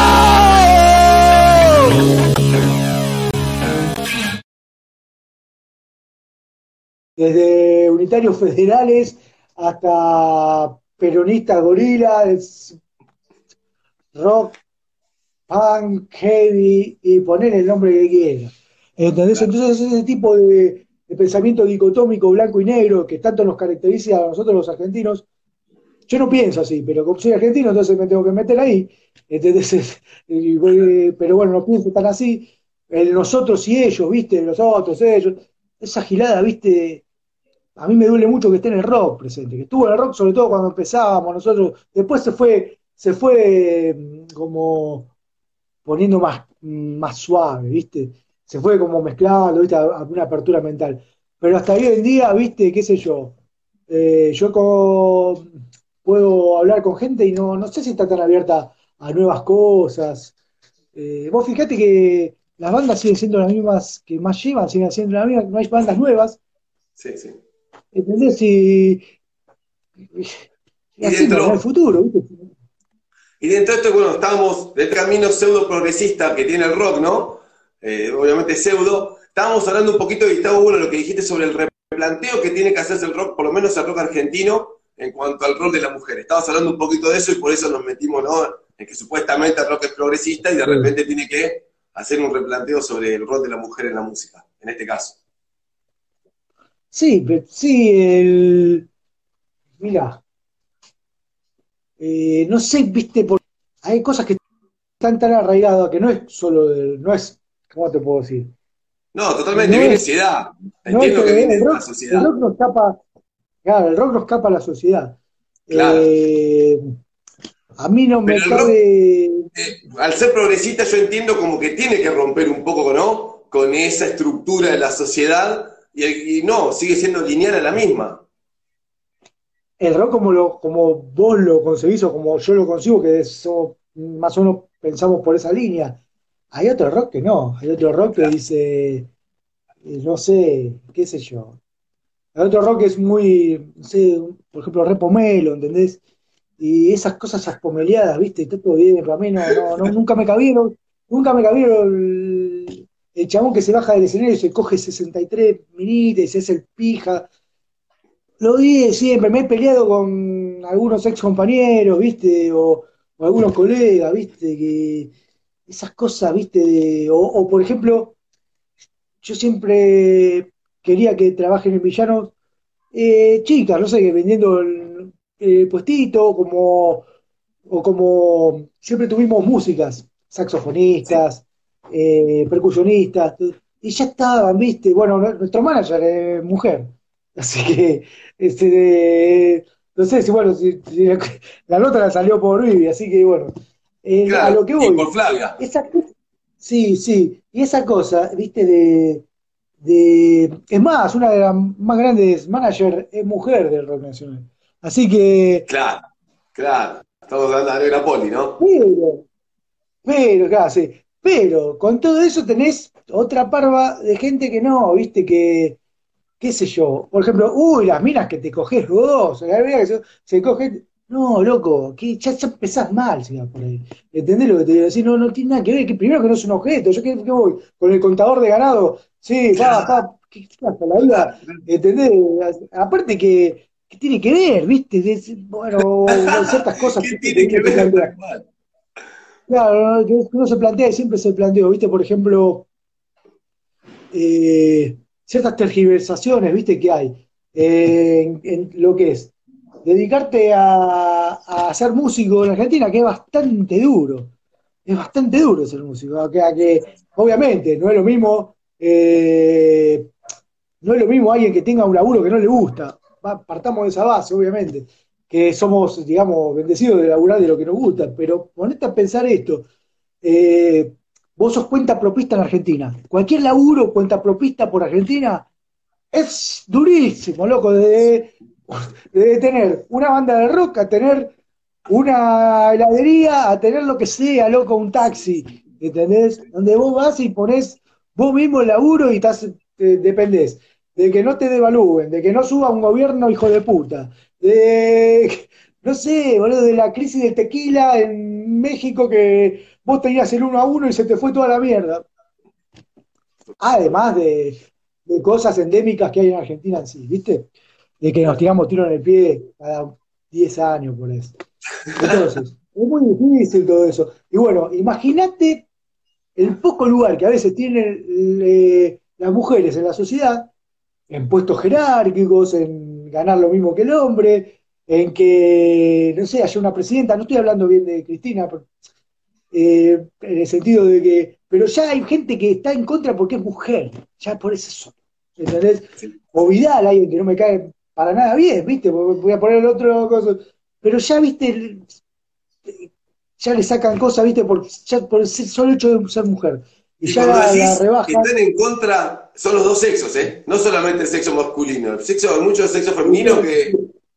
Desde unitarios federales hasta peronistas gorilas, rock, punk, heavy, y poner el nombre que quiera. ¿Entendés? Claro. Entonces ese tipo de pensamiento dicotómico blanco y negro que tanto nos caracteriza a nosotros los argentinos, yo no pienso así, pero como soy argentino, entonces me tengo que meter ahí. ¿Entendés? Pero bueno, no pienso tan así. El nosotros y ellos, ¿viste? Los otros, ellos. Esa gilada, ¿viste? A mí me duele mucho que esté en el rock presente, que estuvo en el rock sobre todo cuando empezábamos nosotros, después se fue como poniendo más suave, ¿viste? Se fue como mezclando, ¿viste? Una apertura mental. Pero hasta hoy en día, ¿viste? ¿Qué sé yo? Puedo hablar con gente y no sé si está tan abierta a nuevas cosas. Vos fijate que las bandas siguen siendo las mismas que más llevan, siguen siendo las mismas, no hay bandas nuevas, Sí, sí. ¿entendés? Y Y así no hay dentro, futuro, ¿viste? y dentro de esto, bueno, estábamos del camino pseudo progresista que tiene el rock, ¿no? Obviamente pseudo. Estábamos hablando un poquito y estaba bueno lo que dijiste sobre el replanteo que tiene que hacerse el rock, por lo menos el rock argentino, en cuanto al rol de la mujer. Estabas hablando un poquito de eso y por eso nos metimos, ¿no? En que supuestamente el rock es progresista y de repente tiene que hacer un replanteo sobre el rol de la mujer en la música, en este caso. Sí, sí, mira, no sé, viste, hay cosas que están tan arraigadas que no es solo, no es, ¿cómo te puedo decir? No, totalmente, No viene es, sociedad. no es Entiendo que viene de la el sociedad. rock nos escapa, claro, el rock nos escapa a la sociedad. Claro. Eh, a mí no Pero me el rock, cabe, al ser progresista, yo entiendo como que tiene que romper un poco, ¿no? Con esa estructura de la sociedad y no, sigue siendo lineal a la misma. el rock como vos lo concebís o como yo lo concibo, que más o menos pensamos por esa línea. Hay otro rock que no, hay otro rock que Claro. dice, no sé, qué sé yo. Hay otro rock que es muy, no sé, por ejemplo, Repomelo, ¿entendés? Y esas cosas, esas pomeleadas, ¿viste? Está todo bien, para mí nunca me cabieron el chabón que se baja del escenario y se coge 63 minitas y se hace el pija. Lo dije siempre, me he peleado con algunos ex compañeros, ¿viste? O algunos colegas, ¿viste? Que esas cosas, ¿viste? O, por ejemplo, yo siempre quería que trabajen en villanos chicas, no sé, que vendiendo el puestito, o como siempre tuvimos músicas, Sí, saxofonistas, percusionistas, y ya estaban, ¿viste? Bueno, nuestro manager es mujer, así que, no sé si, bueno, si la nota la salió por Vivi, así que, bueno, a lo claro. que Y por voy, Flavia. esa, sí, sí, y esa cosa, ¿viste? Es más, una de las más grandes managers es mujer del rock nacional. Así que, Claro, claro. Estamos hablando de Negra Poli, ¿no? pero, claro, sí. Pero con todo eso tenés otra parva de gente que no, viste, que, qué sé yo, por ejemplo, uy, las minas que te coges vos, la mina que se coge. No, loco, que ya empezás mal si vas por ahí. ¿Entendés lo que te digo? Decir, no tiene nada que ver, que primero que no es un objeto, yo qué voy, con el contador de ganado, sí, Claro, ¿qué pasa la vida? claro. ¿Entendés? Aparte que tiene que ver, ¿viste? Bueno, ciertas cosas ¿Qué que tiene que uno se ver tal plantea. cual? Claro, ¿no? Que uno se plantea y siempre se planteó, ¿viste? Por ejemplo, ciertas tergiversaciones, ¿viste? Que hay en lo que es dedicarte a ser músico en Argentina, que es bastante duro ser músico, obviamente no es lo mismo, no es lo mismo alguien que tenga un laburo que no le gusta. Partamos de esa base, obviamente, que somos, digamos, bendecidos de laburar de lo que nos gusta, pero ponete a pensar esto. eh, Vos sos cuenta propista en Argentina. Cualquier laburo cuenta propista por Argentina es durísimo, loco, de tener una banda de rock a tener una heladería, a tener lo que sea, loco, un taxi, ¿entendés? Donde vos vas y ponés vos mismo el laburo y dependés de que no te devalúen, de que no suba un gobierno hijo de puta, de, no sé, boludo, de la crisis del tequila en México que vos tenías el 1-1 y se te fue toda la mierda. Además de cosas endémicas que hay en Argentina en sí, ¿viste? De que nos tiramos tiro en el pie cada 10 años por eso. Entonces, es muy difícil todo eso. Y bueno, imagínate el poco lugar que a veces tienen las mujeres en la sociedad, en puestos jerárquicos, en ganar lo mismo que el hombre, en que, no sé, haya una presidenta, no estoy hablando bien de Cristina, en el sentido de que, pero ya hay gente que está en contra porque es mujer, ya por eso, ¿entendés? Sí. O Vidal, alguien que no me cae para nada bien, ¿viste? Voy a poner el otro cosa, pero ya, ¿viste? Ya le sacan cosas, ¿viste? Ya por el solo hecho de ser mujer. Y Y ya cuando la decís que rebajan. están en contra, son los dos sexos, ¿eh? No solamente el sexo masculino, el sexo, hay mucho sexo femenino que.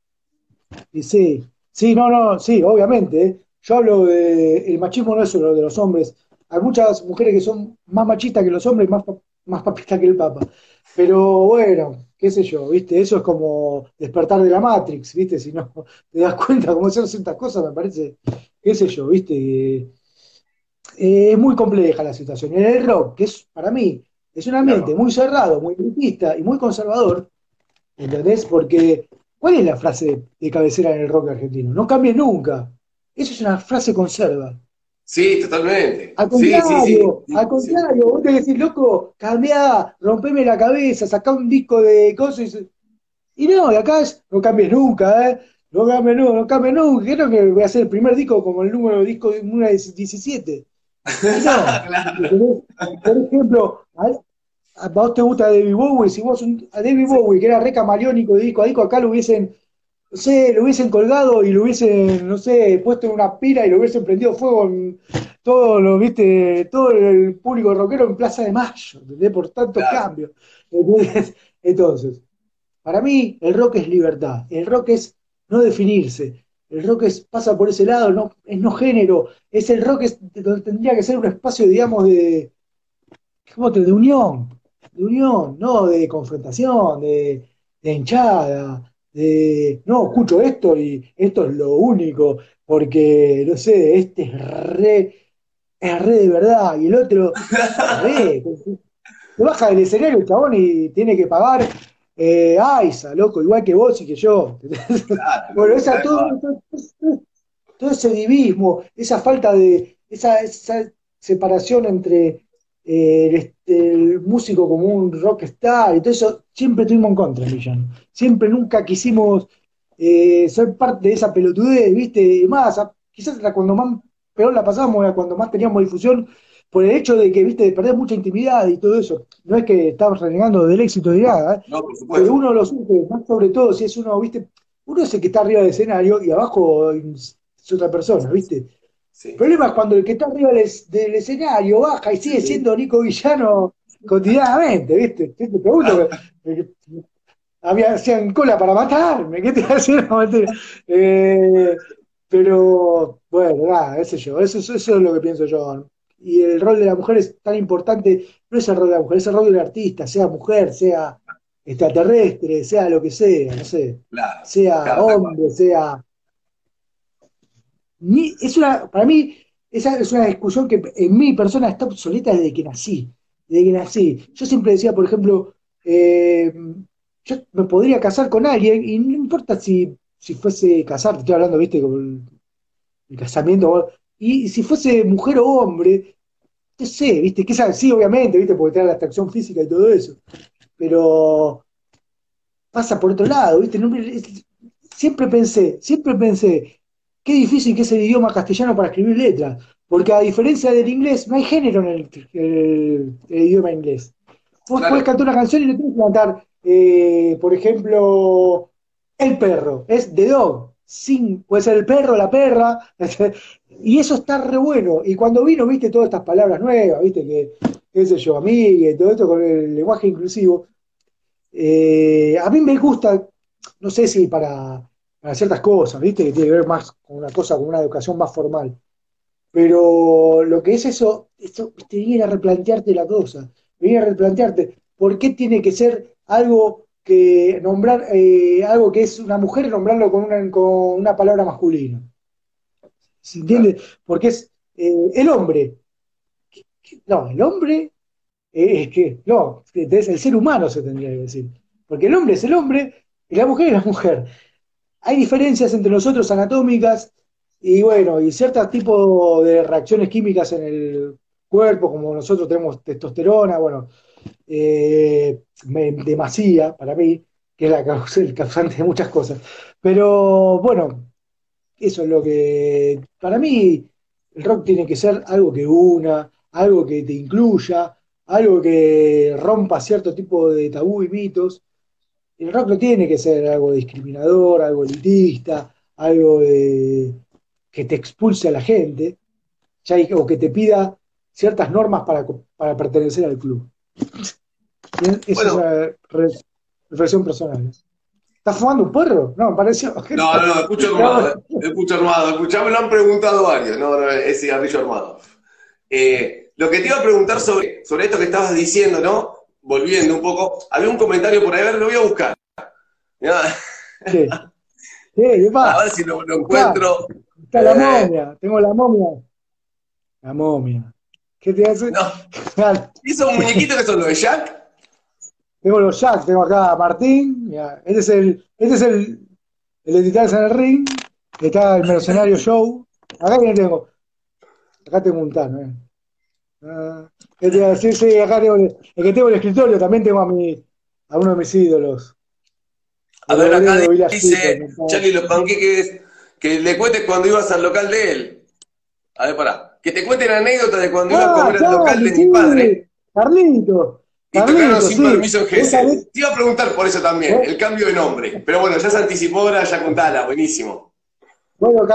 Y sí, sí, no, no, sí, obviamente. Yo hablo de. El machismo no es solo de los hombres. Hay muchas mujeres que son más machistas que los hombres, más papistas que el Papa. Pero bueno, qué sé yo, ¿viste? Eso es como despertar de la Matrix, ¿viste? Si no te das cuenta cómo hacer ciertas cosas, me parece, qué sé yo, ¿viste? Es muy compleja la situación. En el rock, que es para mí, es un ambiente Claro. muy cerrado, muy elitista y muy conservador, ¿entendés? Porque, ¿cuál es la frase de cabecera en el rock argentino? No cambies nunca. Eso es una frase conserva. Sí, totalmente. Sí, sí, Al sí, sí. contrario, vos tenés que decir, loco, cambiá, rompeme la cabeza, sacá un disco de cosas. Y no, de acá es, no cambies nunca, ¿eh? No cambies nunca, no cambies nunca. Creo que voy a hacer el primer disco como el número de disco de una de 17. Y no, Claro. por ejemplo, a vos te gusta David Bowie, si vos a David Sí. Bowie, que era re camaleónico de disco a disco, acá lo hubiesen, no sé, lo hubiesen colgado y lo hubiesen, no sé, puesto en una pila y lo hubiesen prendido fuego en todo lo, viste, todo el público rockero en Plaza de Mayo, ¿entendés? Por tantos Claro. cambios. Entonces, para mí, el rock es libertad. El rock es no definirse. El rock pasa por ese lado, no, es no género. Es el rock donde tendría que ser un espacio, digamos, de unión. De unión, no de confrontación, de hinchada. No, escucho esto y esto es lo único, porque, no sé, este es re de verdad. Y el otro, al revés. Se baja del escenario el chabón y tiene que pagar AISA, loco, igual que vos y que yo. Claro, Bueno, loco, tal cual. todo ese divismo, esa falta esa separación entre el músico como un rockstar y todo eso, siempre tuvimos en contra, Millán. Siempre nunca quisimos ser parte de esa pelotudez, ¿viste? Y más, quizás era cuando más peor la pasábamos, era cuando más teníamos difusión, por el hecho de que, ¿viste? De perder mucha intimidad y todo eso. No es que estamos renegando del éxito de nada, ¿eh? No, por Pero supuesto. uno lo sufre, más sobre todo si es uno, ¿viste? Uno es el que está arriba del escenario y abajo es otra persona, ¿viste? El Sí. problema es cuando el que está arriba del escenario baja y sigue Sí. siendo Nico Villano cotidianamente, ¿viste? Yo te pregunto, hacían cola para matarme, ¿qué te iba a decir? No, mentira. Eh, pero, bueno, nada, qué sé yo, eso es lo que pienso yo. Y el rol de la mujer es tan importante, no es el rol de la mujer, es el rol del artista, sea mujer, sea extraterrestre, sea lo que sea, no sé, Claro, sea claro, tal cual. hombre, sea para mí, esa es una discusión que en mi persona está obsoleta desde que nací. Desde que nací. Yo siempre decía, por ejemplo, yo me podría casar con alguien y no importa si fuese casar, te estoy hablando, viste, como el casamiento, y si fuese mujer o hombre, no sé, viste, que sí, obviamente, viste, porque te da la atracción física y todo eso, pero pasa por otro lado, viste, siempre pensé, qué difícil que es el idioma castellano para escribir letras, porque a diferencia del inglés, no hay género en el idioma inglés. Vos podés Claro. cantar una canción y le tenés que cantar, por ejemplo, el perro, es the dog, puede ser el perro, la perra, y eso está re bueno. Y cuando vino, viste, todas estas palabras nuevas, viste, qué sé yo, amigue, todo esto con el lenguaje inclusivo, a mí me gusta, no sé si para ciertas cosas, ¿viste? Que tiene que ver más con una cosa, con una educación más formal. Pero lo que es eso, ¿viste? Ir a replantearte la cosa. venir a replantearte por qué tiene que ser algo que nombrar, algo que es una mujer, nombrarlo con una palabra masculina. ¿Se entiende? Porque es el hombre. No, el hombre es que, no, es el ser humano se tendría que decir. Porque el hombre es el hombre y la mujer es la mujer. Hay diferencias entre nosotros anatómicas y bueno, y ciertos tipos de reacciones químicas en el cuerpo, como nosotros tenemos testosterona, bueno, demasía para mí, que es el causante de muchas cosas. Pero bueno, eso es lo que, para mí, el rock tiene que ser algo que una, algo que te incluya, algo que rompa cierto tipo de tabú y mitos. El rock no tiene que ser algo discriminador, algo elitista, que te expulse a la gente, o que te pida ciertas normas para pertenecer al club. Esa es Bueno, una reflexión personal. ¿Estás fumando un porro? No, me pareció. no, escucho armado, escucho armado, ya me lo han preguntado varios, no, es cigarrillo armado. Lo que te iba a preguntar sobre esto que estabas diciendo, ¿no? Volviendo un poco, había un comentario por ahí, a ver, lo voy a buscar. Mirá, ¿Qué? ¿Qué a pasa? ver si lo encuentro. Está la momia, tengo la momia. La momia. ¿Qué te hace? No, ¿y esos muñequitos que son los de Jack? Tengo los Jacks, tengo acá a Martín, mirá, el de Titanes en el Ring, está el Mercenario Show. Acá que tengo. Acá tengo un Tano, ¿qué te iba a decir? Sí, acá tengo el que tengo el escritorio, también tengo a uno de mis ídolos. A El ver, acá obrero Village dice People, Charlie los panqueques que le cuentes cuando ibas al local de él. A ver, pará. Que te cuenten anécdotas de cuando iba a comer al local Charlie, de mi sí, padre Carlito, y tocaron sin sí. permiso en Gesell. Te iba a preguntar por eso también, el cambio de nombre. Pero bueno, ya se anticipó ahora, ya contala, buenísimo. Bueno,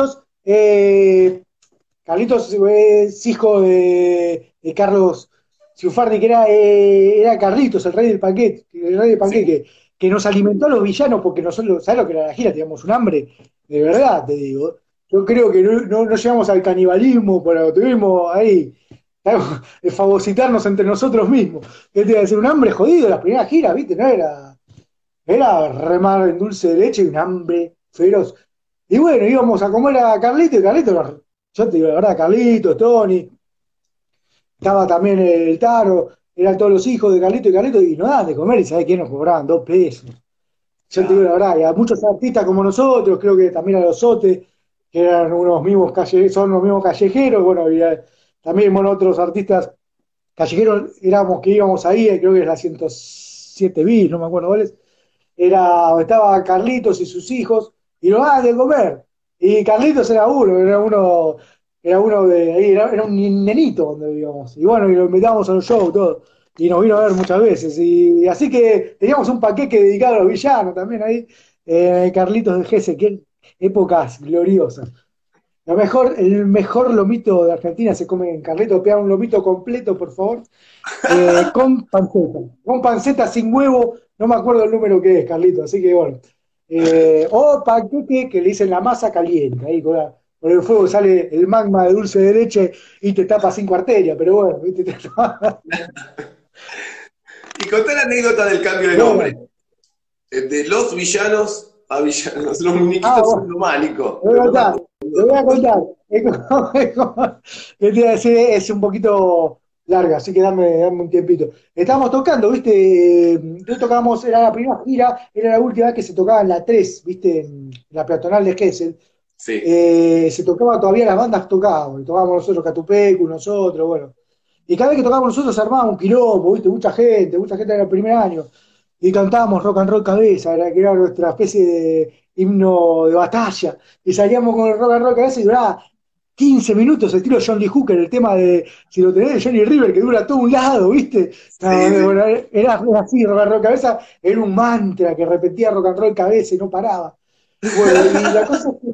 Carlitos es hijo de Carlos Ciufardi, que era Carlitos, el rey del Sí. panqueque, que nos alimentó a los villanos porque nosotros, ¿sabes lo que era la gira? Teníamos un hambre, de verdad, te digo. Yo creo que no llegamos al canibalismo, pero tuvimos ahí, fagocitarnos entre nosotros mismos. ¿Qué te iba a decir? Un hambre jodido, las primeras giras, ¿viste? No era remar en dulce de leche y un hambre feroz. Y bueno, íbamos a comer a Carlito y Carlito, yo te digo la verdad, Carlito, Tony, estaba también el Taro, eran todos los hijos de Carlito, y no daban de comer, y ¿sabés quién nos cobraban? 2 pesos. Yo te digo la verdad, y a muchos artistas como nosotros, creo que también a los Sotes, que eran son unos mismos callejeros, bueno, también bueno, otros artistas callejeros éramos que íbamos ahí, creo que es la 107 bis, no me acuerdo cuál es, estaba Carlitos y sus hijos, y nos daban de comer. Y Carlitos era uno de ahí, era un nenito donde vivíamos. Y bueno, y lo invitábamos a los shows, todo. Y nos vino a ver muchas veces. Y así que teníamos un paquete dedicado a los villanos también ahí. Carlitos de Gese, que épocas gloriosas. El mejor lomito de Argentina se come en Carlitos. Pega un lomito completo, por favor. Con panceta. Con panceta sin huevo. No me acuerdo el número que es, Carlito. Así que bueno. O panqueque que le dicen la masa caliente. Ahí con el fuego sale el magma de dulce de leche y te tapa 5 arterias. Pero bueno, ¿viste? Y conté la anécdota del cambio de nombre. De los villanos a villanos. Los muñequitos son Bueno, lo mánico. te voy a contar. ¿Qué te iba a decir? Es un poquito larga, así que dame un tiempito. Estábamos tocando, ¿viste? Era la primera gira, era la última vez que se tocaba en la 3, ¿viste? En la peatonal de Gesell. Sí. Se tocaba todavía, las bandas tocaban, y tocábamos nosotros Catupecu, nosotros, bueno. Y cada vez que tocábamos nosotros se armaba un quilombo, ¿viste? Mucha gente era el primer año. Y cantábamos Rock and Roll Cabeza, que era nuestra especie de himno de batalla. Y salíamos con el Rock and Roll Cabeza y duraba 15 minutos, estilo John Lee Hooker, el tema de, si lo tenés, de Johnny River, que dura todo un lado, ¿viste? Bueno, era así, Rock and Roll Cabeza, era un mantra que repetía Rock and Roll Cabeza y no paraba. Bueno, y la cosa es que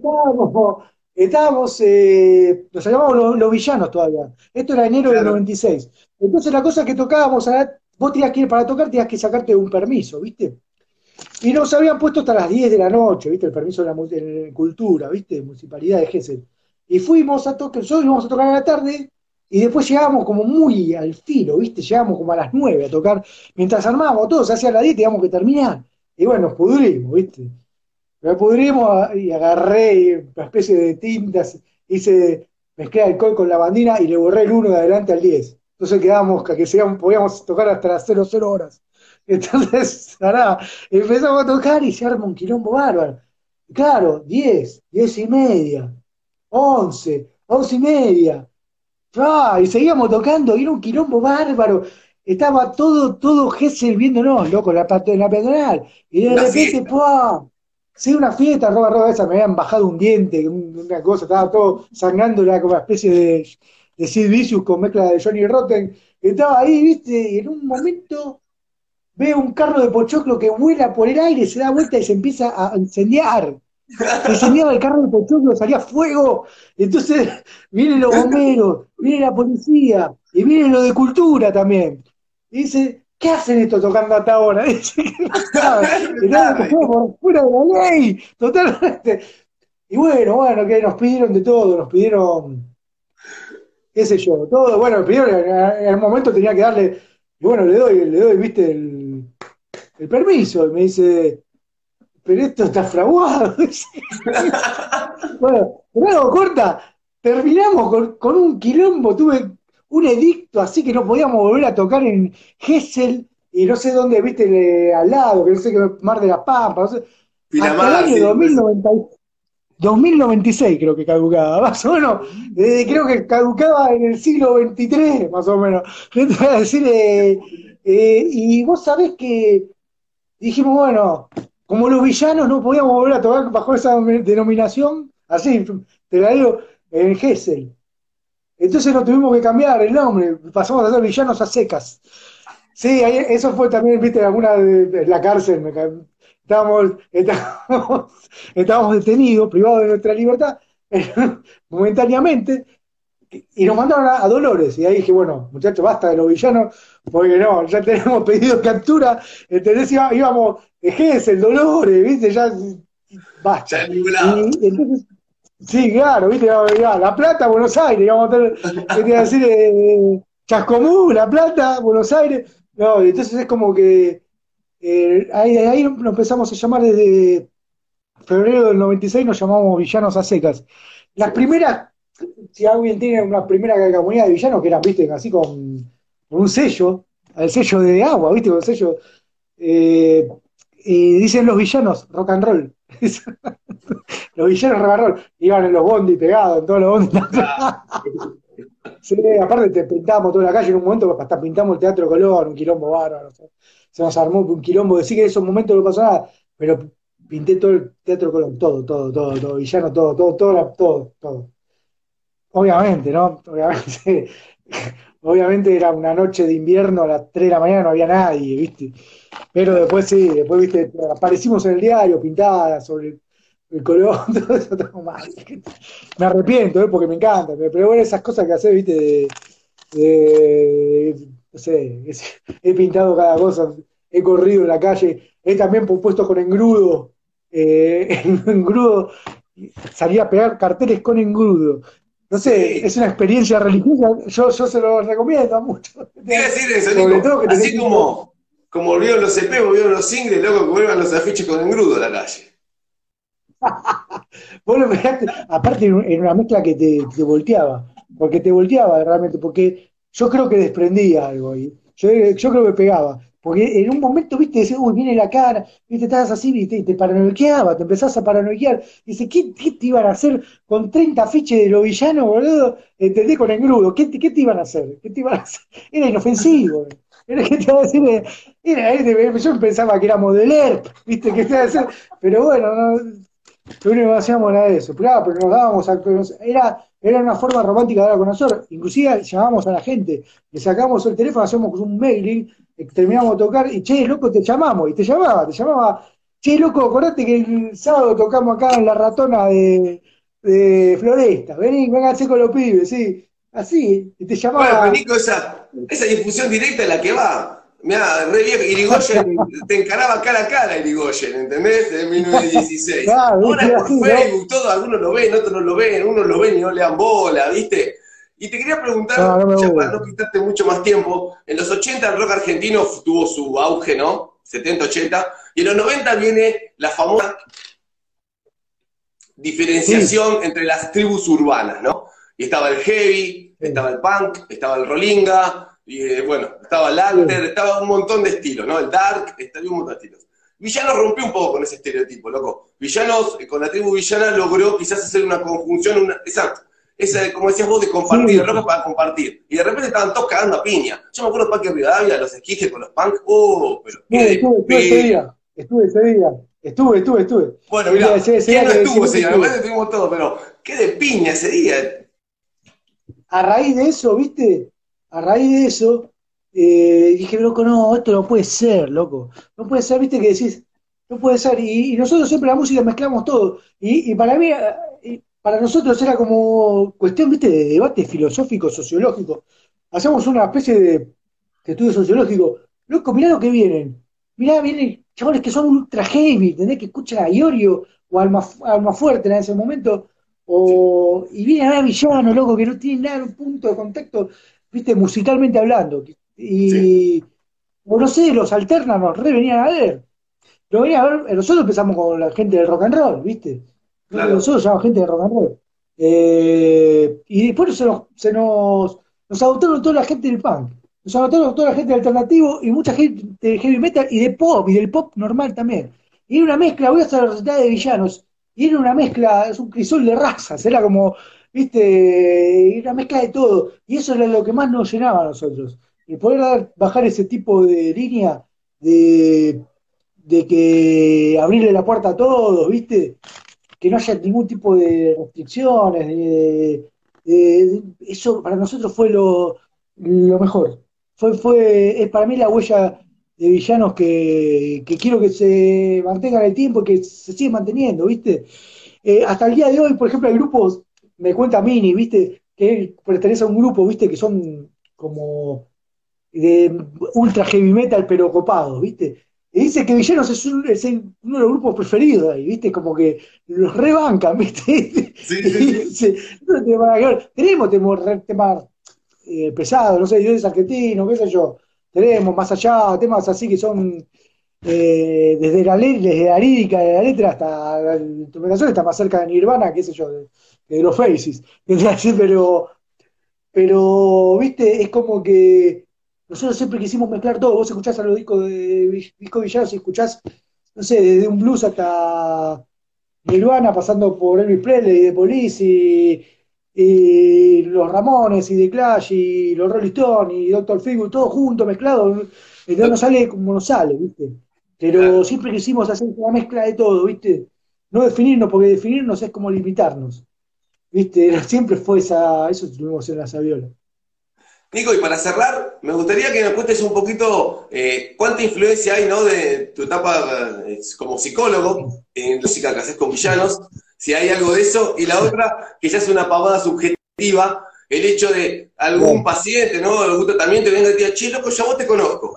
nos llamábamos los villanos todavía. Esto era enero del Claro. 96. Entonces la cosa es que tocábamos, vos tenías que ir para tocar, tenías que sacarte un permiso, ¿viste? Y nos habían puesto hasta las 10 de la noche, ¿viste? El permiso de cultura, ¿viste? Municipalidad de Gesell. Y fuimos a tocar, nosotros íbamos a tocar a la tarde, y después llegábamos como muy al filo, ¿viste? Llegábamos como a las 9 a tocar, mientras armábamos todo, se hacía la 10 y teníamos que terminar. Y bueno, nos pudrimos, ¿viste? Nos pudrimos y agarré una especie de tintas, mezclé alcohol con lavandina y le borré el 1 de adelante al 10. Entonces quedábamos, podíamos tocar hasta las 00 horas. Entonces, nada, empezamos a tocar y se arma un quilombo bárbaro. Claro, 10, 10 y media, 11, 11 y media. Y seguíamos tocando, y era un quilombo bárbaro. Estaba todo Gesell viéndonos, loco, en la peatonal. Y de Una repente, fiesta. ¡pua! Sí, una fiesta, roba esa, me habían bajado un diente, una cosa, estaba todo sangrando, era como una especie de Sid Vicious con mezcla de Johnny Rotten. Estaba ahí, viste, y en un momento veo un carro de pochoclo que vuela por el aire, se da vuelta y se empieza a incendiar. Se incendiaba el carro de pochoclo, salía fuego. Entonces vienen los bomberos, viene la policía y viene lo de cultura también. Y dice, ¿qué hacen estos tocando hasta ahora? Dice que no saben, que estaban por fuera de la ley, totalmente. Y bueno, que nos pidieron de todo, nos pidieron, qué sé yo, todo, bueno, me pidieron, en el momento tenía que darle, y bueno, le doy, viste, el permiso, y me dice, pero esto está fraguado. Bueno, pero algo corta, terminamos con un quilombo, tuve un edicto así que no podíamos volver a tocar en Gesell y no sé dónde, viste, al lado, que no sé qué, Mar de la Pampa, no sé, hasta el Pinamar, año sí, pues. 2096 creo que caducaba, más o menos, creo que caducaba en el siglo XXIII, más o menos. Decir, y vos sabés que dijimos, bueno, como los villanos no podíamos volver a tocar bajo esa denominación, así, te la digo, en Gesell. Entonces nos tuvimos que cambiar el nombre, pasamos a ser villanos a secas. Sí, eso fue también, viste, alguna de la cárcel, estábamos detenidos, privados de nuestra libertad, momentáneamente, y nos mandaron a Dolores, y ahí dije, bueno, muchachos, basta de los villanos, porque no, ya tenemos pedido captura, ¿entendés? Íbamos, el Dolores, ¿viste? Ya, basta. Ya en ningún lado. Y entonces, sí, claro, ¿viste? La Plata, Buenos Aires, íbamos a tener, ¿qué te iba a decir? Chascomú, La Plata, Buenos Aires, no, y entonces es como que ahí nos empezamos a llamar desde febrero del 96, nos llamamos Villanos a Secas. Las primeras, si alguien tiene una primera comunidad de villanos que eran, viste, así con un sello, el sello de agua, viste, con el sello, eh, y dicen los villanos rock and roll. Los villanos rock and roll iban en los bondi pegados, en todos los bondi. Sí, aparte te pintamos toda la calle en un momento, hasta pintamos el Teatro Colón, un quilombo bárbaro. Se nos armó un quilombo, decir que en esos momentos no pasó nada, pero pinté todo el Teatro Colón, todo, villano, todo. Obviamente, ¿no? Obviamente, obviamente era una noche de invierno a las 3 de la mañana, no había nadie, ¿viste? Pero después sí, después, ¿viste? Aparecimos en el diario, pintadas sobre el color, todo eso estaba mal. Me arrepiento, porque me encanta, pero bueno, esas cosas que haces, ¿viste? No sé, he pintado cada cosa, he corrido en la calle, he también puesto con engrudo, engrudo, salía a pegar carteles con engrudo. No sé, Sí. es una experiencia religiosa, yo se lo recomiendo a muchos. Te iba a decir eso, Sobre Nico. todo que Así como volvieron los CP, volvieron los singles, loco, que vuelvan los afiches con engrudo a la calle. vos lo pegaste, aparte en una mezcla que te volteaba, porque te volteaba realmente, porque yo creo que desprendía algo ahí, yo creo que pegaba, porque en un momento, viste, decís, uy, viene la cara, viste, estás así, viste, y te paranoiqueaba, te empezás a paranoiquear, y dices, ¿qué te iban a hacer con 30 afiches de los villanos, boludo? ¿Entendés? Con engrudo, ¿qué te iban a hacer? ¿Qué te iban a hacer? Era inofensivo, era que te iba a decir, yo pensaba que éramos del ERP, viste, que te iba a hacer, pero bueno, no, lo único que hacíamos era eso, pero nos dábamos era una forma romántica de hablar con nosotros, inclusive llamábamos a la gente, le sacábamos el teléfono, hacíamos un mailing, terminábamos de tocar, y che, loco, te llamamos, y te llamaba, che, loco, acordate que el sábado tocamos acá en la ratona de Floresta, vénganse con los pibes, sí, así, y te Bueno, llamaba. pero Nico, esa difusión directa es la que va. Mirá, re viejo, Irigoyen te encaraba cara a cara, Irigoyen, ¿entendés? En 1916. Claro, Ahora viste, por así, ¿no? Facebook, todo, algunos lo ven, otros no lo ven, unos lo ven y no le dan bola, ¿viste? Y te quería No, preguntar, no me ya para no gusta. quitarte mucho más tiempo, en los 80 el rock argentino tuvo su auge, ¿no? 70, 80, y en los 90 viene la famosa Sí, diferenciación entre las tribus urbanas, ¿no? Y estaba el heavy, sí, estaba el punk, estaba el rollinga, y bueno, estaba el alter, sí. estaba un montón de estilos, ¿no? El dark, estaba un montón de estilos. Villanos rompió un poco con ese estereotipo, loco. Villanos, con la tribu villana logró quizás hacer una conjunción, esa, como decías vos, de compartir, el rock es Sí, para compartir. Y de repente estaban todos cagando a piña. Yo me acuerdo de Parque Rivadavia, los esquijes con los punk, pero qué estuve ese de día. Estuve ese día. Estuve. bueno, El día, mirá, ese ¿quién día no que estuvo ese siempre día? Me estuve. parece que estuvimos todos, pero qué de piña ese día. A raíz de eso, ¿viste? A raíz de eso, dije, loco, no, esto no puede ser, loco. No puede ser, ¿viste? Que decís, no puede ser. Y nosotros siempre la música mezclamos todo. Y para mí, para nosotros era como cuestión, ¿viste? De debate filosófico, sociológico. Hacemos una especie de estudio sociológico. Loco, mirá lo que vienen. Mirá, vienen chavales que son ultra heavy, ¿entendés? Que escuchan a Iorio o Alma Fuerte en ese momento y viene a ver Villano, loco, que no tiene nada, un punto de contacto, viste, musicalmente hablando. Sí, Y, o no sé, los alternas nos re venían a ver. Lo venían a ver, nosotros empezamos con la gente del rock and roll, viste. claro. Nosotros llamamos gente del rock and roll. Y después nos adoptaron toda la gente del punk. Nos adoptaron toda la gente del alternativo y mucha gente de heavy metal y de pop y del pop normal también. Y era una mezcla, voy a hacer la receta de villanos. Y era una mezcla, es un crisol de razas, era como, viste, era una mezcla de todo. Y eso era lo que más nos llenaba a nosotros. El poder bajar ese tipo de línea de, de que abrirle la puerta a todos, ¿viste? Que no haya ningún tipo de restricciones. Eso para nosotros fue lo mejor. Es para mí la huella de villanos que quiero que se mantenga en el tiempo y que se siga manteniendo, ¿viste? Hasta el día de hoy, por ejemplo, hay grupos, me cuenta Mini, ¿viste? Que él pertenece a un grupo, ¿viste? Que son como de ultra heavy metal, pero copados, ¿viste? Y dice que Villanos es uno de los grupos preferidos ahí, ¿viste? Como que los rebancan, ¿viste? Sí, Y sí, sí. dice, no te van a quedar. Temas pesados, no sé, dioses argentinos, qué sé yo. Tenemos más allá, temas así que son desde la lírica de la letra hasta la instrumentación está más cerca de Nirvana, qué sé yo, de los Faces. Pero, viste, es como que nosotros siempre quisimos mezclar todo. Vos escuchás a los discos de Disco Villanos y escuchás, no sé, desde un blues hasta Nirvana, pasando por Elvis Presley y The Police y los Ramones y The Clash y los Rolling Stones y Doctor Feelgood, todo junto, mezclado. Entonces no sale como nos sale, ¿viste? Pero Claro. siempre quisimos hacer una mezcla de todo, ¿viste? No definirnos, porque definirnos es como limitarnos, ¿viste? Siempre fue eso tuvimos en la Saviola. Nico, y para cerrar, me gustaría que me cuentes un poquito cuánta influencia hay, ¿no? De tu etapa como psicólogo en la música que haces con villanos, si hay algo de eso. Y la otra, que ya es una pavada subjetiva, el hecho de algún Bueno, paciente, ¿no? Algún tratamiento venga y te diga, che, loco, ya vos te conozco.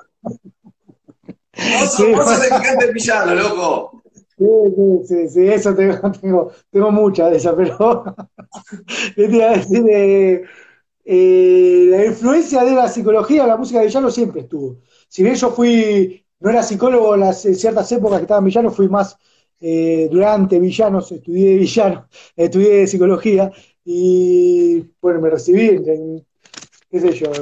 sí, Vos sos el que canta el villano, loco. sí, eso tengo muchas de esas, pero ¿qué te iba a decir? La influencia de la psicología en la música de Villano siempre estuvo. Si bien no era psicólogo en ciertas épocas que estaba en Villano, fui más durante Villanos, estudié psicología y bueno, me recibí qué sé yo,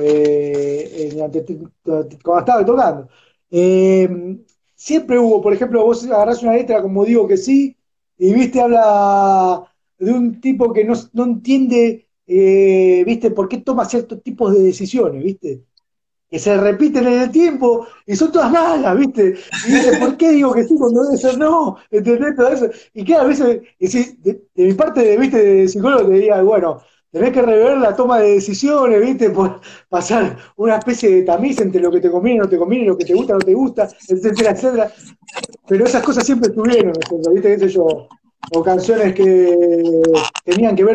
cuando estaba tocando. Eh, Siempre hubo, por ejemplo, vos agarrás una letra como digo que sí, y viste, habla de un tipo que no entiende, viste, por qué toma ciertos tipos de decisiones, viste, que se repiten en el tiempo y son todas malas, ¿viste? Y dice, ¿por qué digo que sí cuando debe ser no? ¿Entendés? Todo eso. Y que a veces, y si, de mi parte, ¿viste? De psicólogo te diría, bueno, tenés que rever la toma de decisiones, ¿viste? Por pasar una especie de tamiz entre lo que te conviene, no te conviene, lo que te gusta, no te gusta, etcétera, etcétera. Pero esas cosas siempre estuvieron, ¿viste? ¿Qué sé yo? O canciones que tenían que ver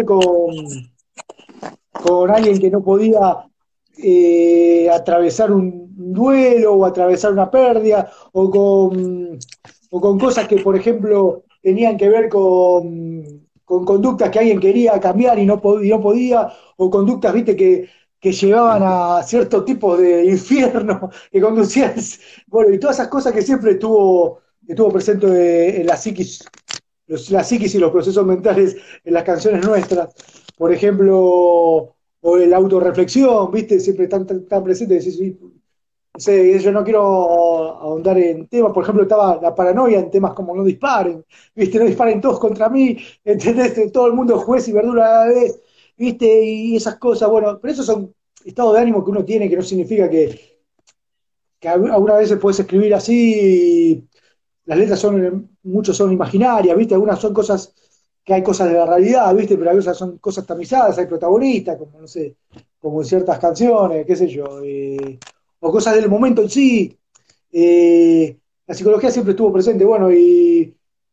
con alguien que no podía atravesar un duelo o atravesar una pérdida o con cosas que, por ejemplo, tenían que ver con conductas que alguien quería cambiar y no podía, o conductas, viste, que llevaban a cierto tipo de infierno, que conducían, bueno, y todas esas cosas que siempre estuvo presente en la psiquis y los procesos mentales en las canciones nuestras. Por ejemplo, o la autorreflexión, viste, siempre tan presentes, decís, sí, sí, yo no quiero ahondar en temas, por ejemplo, estaba la paranoia en temas como no disparen, ¿viste? No disparen todos contra mí, ¿entendés? Todo el mundo es juez y verdura a la vez, ¿viste? Y esas cosas, bueno, pero esos son estados de ánimo que uno tiene, que no significa que algunas veces puedes escribir así, las letras muchos son imaginarias, ¿viste? Algunas son cosas, que hay cosas de la realidad, ¿viste? Pero hay cosas son cosas tamizadas, hay protagonistas, como no sé, como en ciertas canciones, qué sé yo, o cosas del momento en sí. La psicología siempre estuvo presente, bueno, y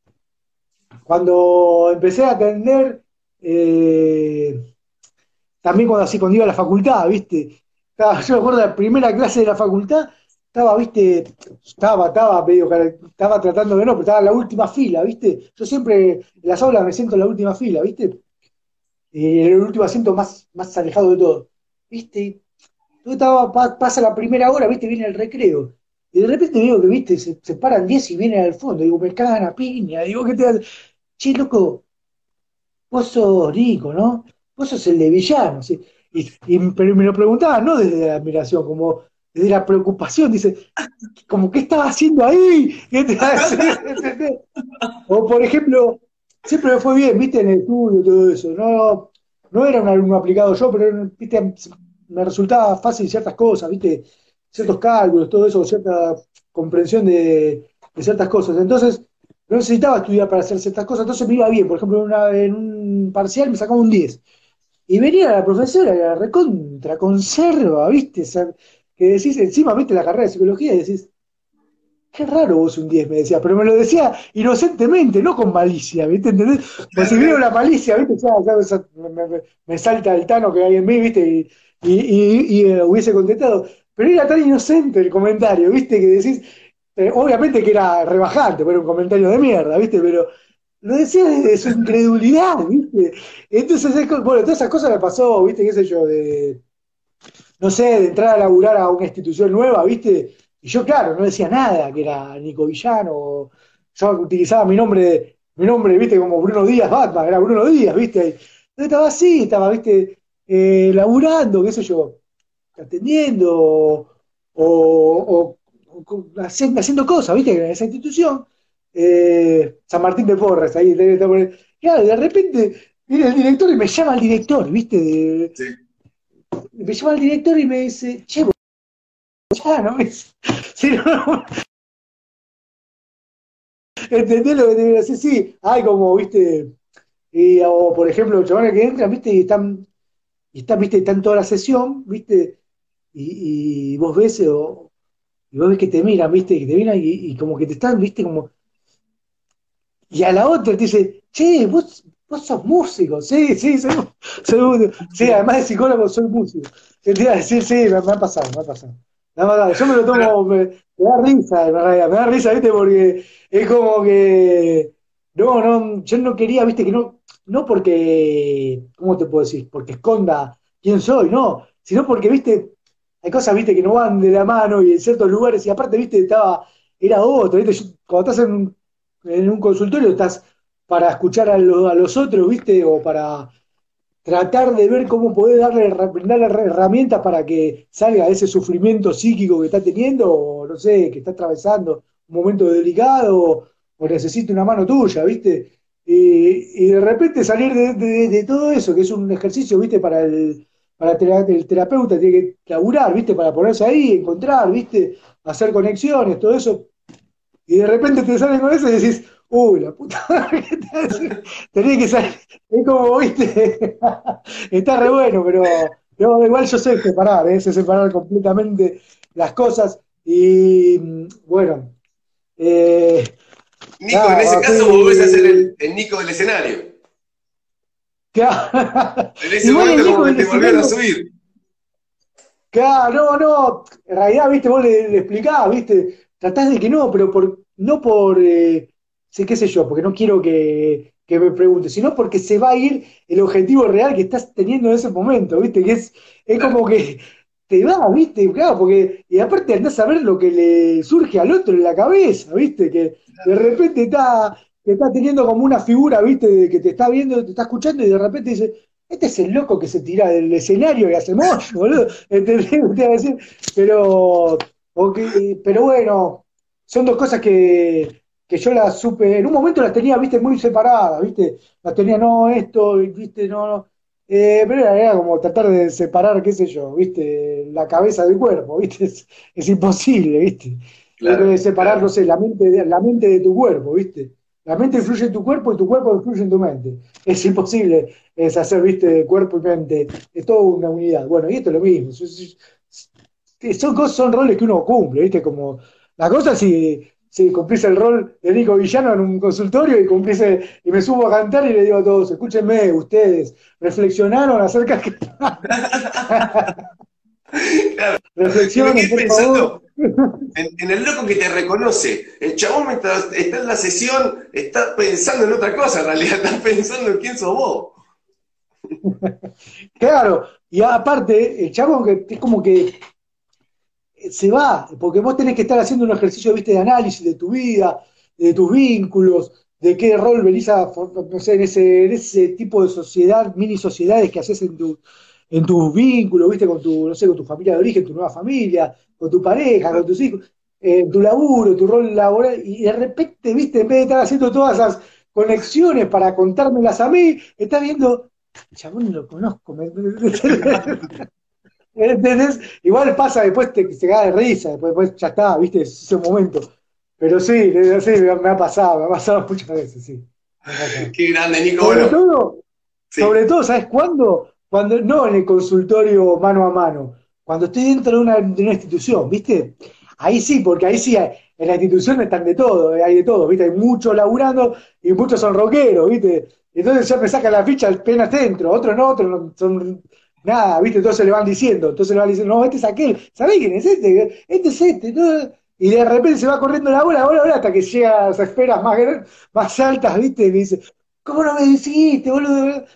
cuando empecé a atender, eh, también cuando iba a la facultad, ¿viste? Yo me acuerdo de la primera clase de la facultad, estaba, ¿viste? Estaba tratando de no, pero estaba en la última fila, ¿viste? Yo siempre en las aulas me siento en la última fila, ¿viste? En el último asiento más alejado de todo, ¿viste? Pasa la primera hora, ¿viste? Viene el recreo. Y de repente digo que, ¿viste? Se paran 10 y vienen al fondo. Digo, me cagan a piña. Digo, ¿qué te hace? Che, loco, vos sos Nico, ¿no? Vos sos el de villano, ¿sí? Pero me lo preguntaba no desde la admiración, como desde la preocupación, dice, como, ¿qué estaba haciendo ahí? ¿Qué te hace? O por ejemplo, siempre me fue bien, viste, en el estudio y todo eso. No era un alumno aplicado yo, pero viste, me resultaba fácil ciertas cosas, viste, ciertos cálculos, todo eso, cierta comprensión de ciertas cosas. Entonces, no necesitaba estudiar para hacer ciertas cosas, entonces me iba bien. Por ejemplo, en un parcial me sacaba un 10. Y venía la profesora, la recontra conserva, ¿viste? O sea, que decís, encima, ¿viste? La carrera de psicología y decís, qué raro vos un 10 me decía, pero me lo decía inocentemente, no con malicia, ¿viste? ¿Entendés? Pues si viene una malicia, ¿viste? Me salta el tano que hay en mí, ¿viste? Hubiese contestado. Pero era tan inocente el comentario, ¿viste? Que decís, obviamente que era rebajante, pero era un comentario de mierda, ¿viste? Pero lo decía desde su incredulidad, ¿viste? Entonces, bueno, todas esas cosas me pasó, ¿viste? ¿Qué sé yo? No sé, de entrar a laburar a una institución nueva, ¿viste? Y yo, claro, no decía nada, que era Nico Villano, yo utilizaba mi nombre, ¿viste? Como Bruno Díaz Batman, era Bruno Díaz, ¿viste? Entonces estaba así, estaba, ¿viste? Laburando, qué sé yo, atendiendo, haciendo cosas, ¿viste? En esa institución, San Martín de Porres, ahí, claro, de repente viene el director y me llama el director, ¿viste? Sí. Me llama el director y me dice, che, ya, ¿no? Sí, no, ¿entendés lo que te quiero decir? Sí, hay como, viste, o por ejemplo, los chavales que entran, viste, y están, viste, están toda la sesión, viste, y vos ves, y vos ves que te miran, viste, que te miran y como que te están, viste, como, y a la otra te dice, che, vos sos músico, sí, sí, soy músico. Sí, además de psicólogo, soy músico. ¿Qué te iba a decir? Sí, me ha pasado, me ha pasado. Yo me lo Pero, tomo, me da risa, en realidad, me da risa, viste, porque es como que, no, yo no quería, viste, que no porque, ¿cómo te puedo decir? Porque esconda quién soy, no, sino porque, viste, hay cosas, viste, que no van de la mano y en ciertos lugares, y aparte, viste, era otro, viste, cuando estás en un consultorio estás para escuchar a los otros, ¿viste? O para tratar de ver cómo podés brindarle herramientas para que salga ese sufrimiento psíquico que está teniendo, o no sé, que está atravesando un momento delicado, o necesita una mano tuya, ¿viste? Y de repente salir de todo eso, que es un ejercicio, ¿viste? El terapeuta tiene que laburar, ¿viste? Para ponerse ahí, encontrar, ¿viste? Hacer conexiones, todo eso, y de repente te salen con eso y decís, uy, la puta madre, ¿qué te hace? Tenía que salir, es como, viste, está re bueno, pero igual yo sé separar, sé separar completamente las cosas y bueno, eh, Nico, en nada, ese caso volvés a ser el Nico del escenario. En ese igual el momento Nico como que del te volvieron a escenario, subir. no, en realidad, viste, vos le explicás, viste, tratás de que no, pero no por, sí, qué sé yo, porque no quiero que me pregunte, sino porque se va a ir el objetivo real que estás teniendo en ese momento, ¿viste? Que es como que te va, ¿viste? Claro, porque, y aparte andás a ver lo que le surge al otro en la cabeza, ¿viste? Que de repente te está teniendo como una figura, ¿viste? De que te está viendo, te está escuchando y de repente dice, este es el loco que se tira del escenario y hace mosh, boludo. ¿Entendés? Te iba a decir, pero bueno, son dos cosas que yo las supe, en un momento las tenía, viste, muy separadas, viste, las tenía, no, esto, viste, no. Pero era como tratar de separar, qué sé yo, viste, la cabeza del cuerpo, viste, es imposible, viste. Claro, Hay que separar, claro. no sé, la mente de tu cuerpo, viste. La mente influye en tu cuerpo y tu cuerpo influye en tu mente. Es imposible es hacer, viste, cuerpo y mente, es toda una unidad. Bueno, y esto es lo mismo. Son roles que uno cumple, ¿viste? Como la cosa si cumplís el rol de Nico Villano en un consultorio y me subo a cantar y le digo a todos, escúchenme, ustedes, reflexionaron acerca de... Claro. Y me Reflexionen, quedé por favor. pensando en el loco que te reconoce. El chabón mientras está en la sesión está pensando en otra cosa, en realidad está pensando en quién sos vos. Claro, y aparte, el chabón que es como que se va, porque vos tenés que estar haciendo un ejercicio, viste, de análisis de tu vida, de tus vínculos, de qué rol venís a, no sé, en ese tipo de sociedad, mini sociedades que haces en tus vínculos, viste, con tu, no sé, con tu familia de origen, tu nueva familia, con tu pareja, con tus hijos, tu laburo, tu rol laboral, y de repente, viste, en vez de estar haciendo todas esas conexiones para contármelas a mí, estás viendo, chabón, lo conozco, ¿entendés? Igual pasa, después se caga de risa, después ya está, viste, es ese momento. Pero sí, me ha pasado muchas veces, sí. Qué grande, Nico. Sobre Bueno, todo, sí. sobre todo, ¿sabes cuándo? Cuando, no en el consultorio mano a mano, cuando estoy dentro de una institución, ¿viste? Ahí sí, porque ahí sí, en la institución están de todo, hay de todo, ¿viste? Hay muchos laburando y muchos son rockeros, ¿viste? Entonces ya me sacan la ficha apenas dentro, otros no, son nada, ¿viste? Entonces le van diciendo, no, este es aquel, ¿sabés quién es este? Este es este, ¿no? Y de repente se va corriendo la bola, hasta que llega a las esferas más altas, ¿viste? Y me dice, ¿cómo no me dijiste, boludo?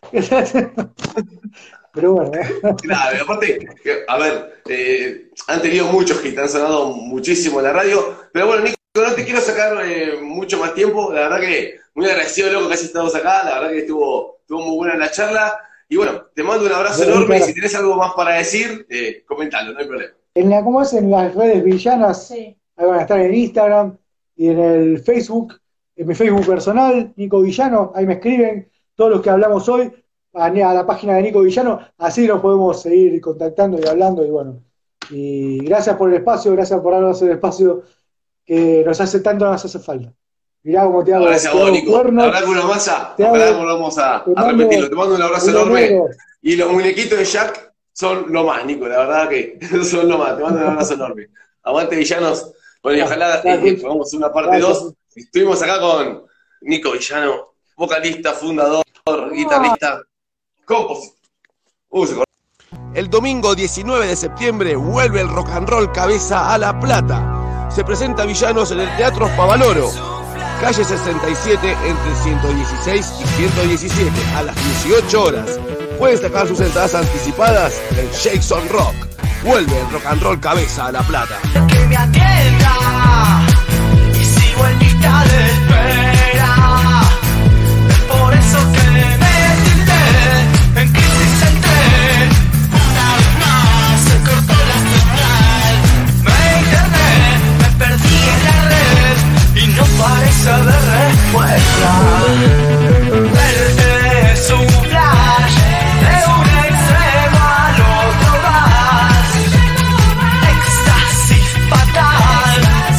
Pero bueno. Claro, aparte, a ver, han tenido muchos hits, han sonado muchísimo en la radio, pero bueno, Nico, no te quiero sacar mucho más tiempo, la verdad que muy agradecido, loco, que hayas estado acá, la verdad que estuvo muy buena la charla, y bueno, te mando un abrazo enorme, y si tenés algo más para decir, comentalo, no hay problema. ¿Cómo es? En las redes villanas, Sí. ahí van a estar en Instagram y en el Facebook, en mi Facebook personal, Nico Villano, ahí me escriben todos los que hablamos hoy, a la página de Nico Villano, así nos podemos seguir contactando y hablando, y bueno, y gracias por el espacio, gracias por darnos el espacio que nos hace falta. Mirá cómo te hago. Gracias a vos, Nico. La verdad que una masa, ojalá volvamos a repetirlo. Te mando un abrazo enorme. Y los muñequitos de Jack son lo más, Nico, la verdad que son lo más. Te mando un abrazo enorme. Aguante, Villanos. Bueno, y ojalá podamos hacer una parte 2. Estuvimos acá con Nico Villano, vocalista, fundador, guitarrista, compositor. El domingo 19 de septiembre vuelve el rock and roll Cabeza a La Plata. Se presenta Villanos en el Teatro Favaloro, calle 67 entre 116 y 117 a las 18 horas. Pueden sacar sus entradas anticipadas en Jackson Rock. Vuelve el rock and roll Cabeza a La Plata. Que me atienda y sigo en lista de espera. Por eso que me tilté, en crisis entré. Una vez más se cortó la señal. Me interné, me perdí en la red y no parece haber respuesta. Verte es un flash, de un extremo al otro vas. Éxtasis fatal.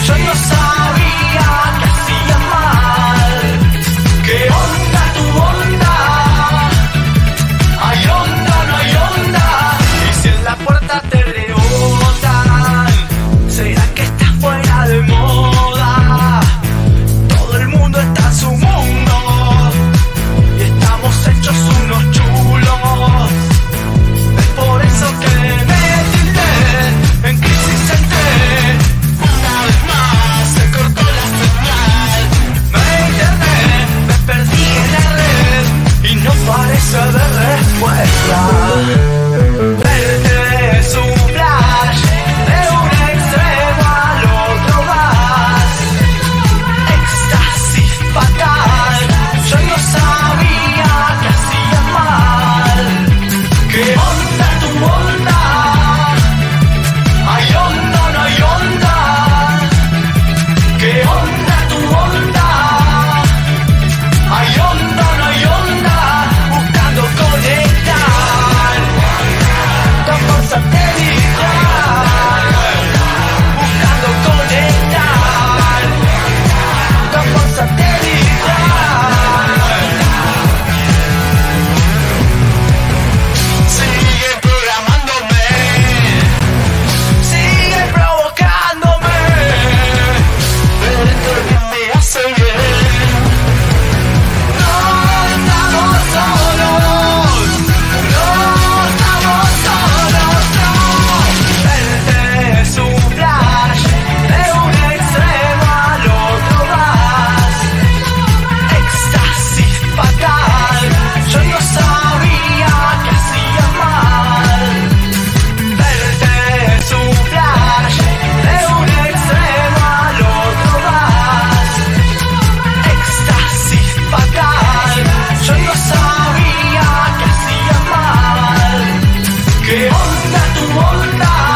monta tu monta.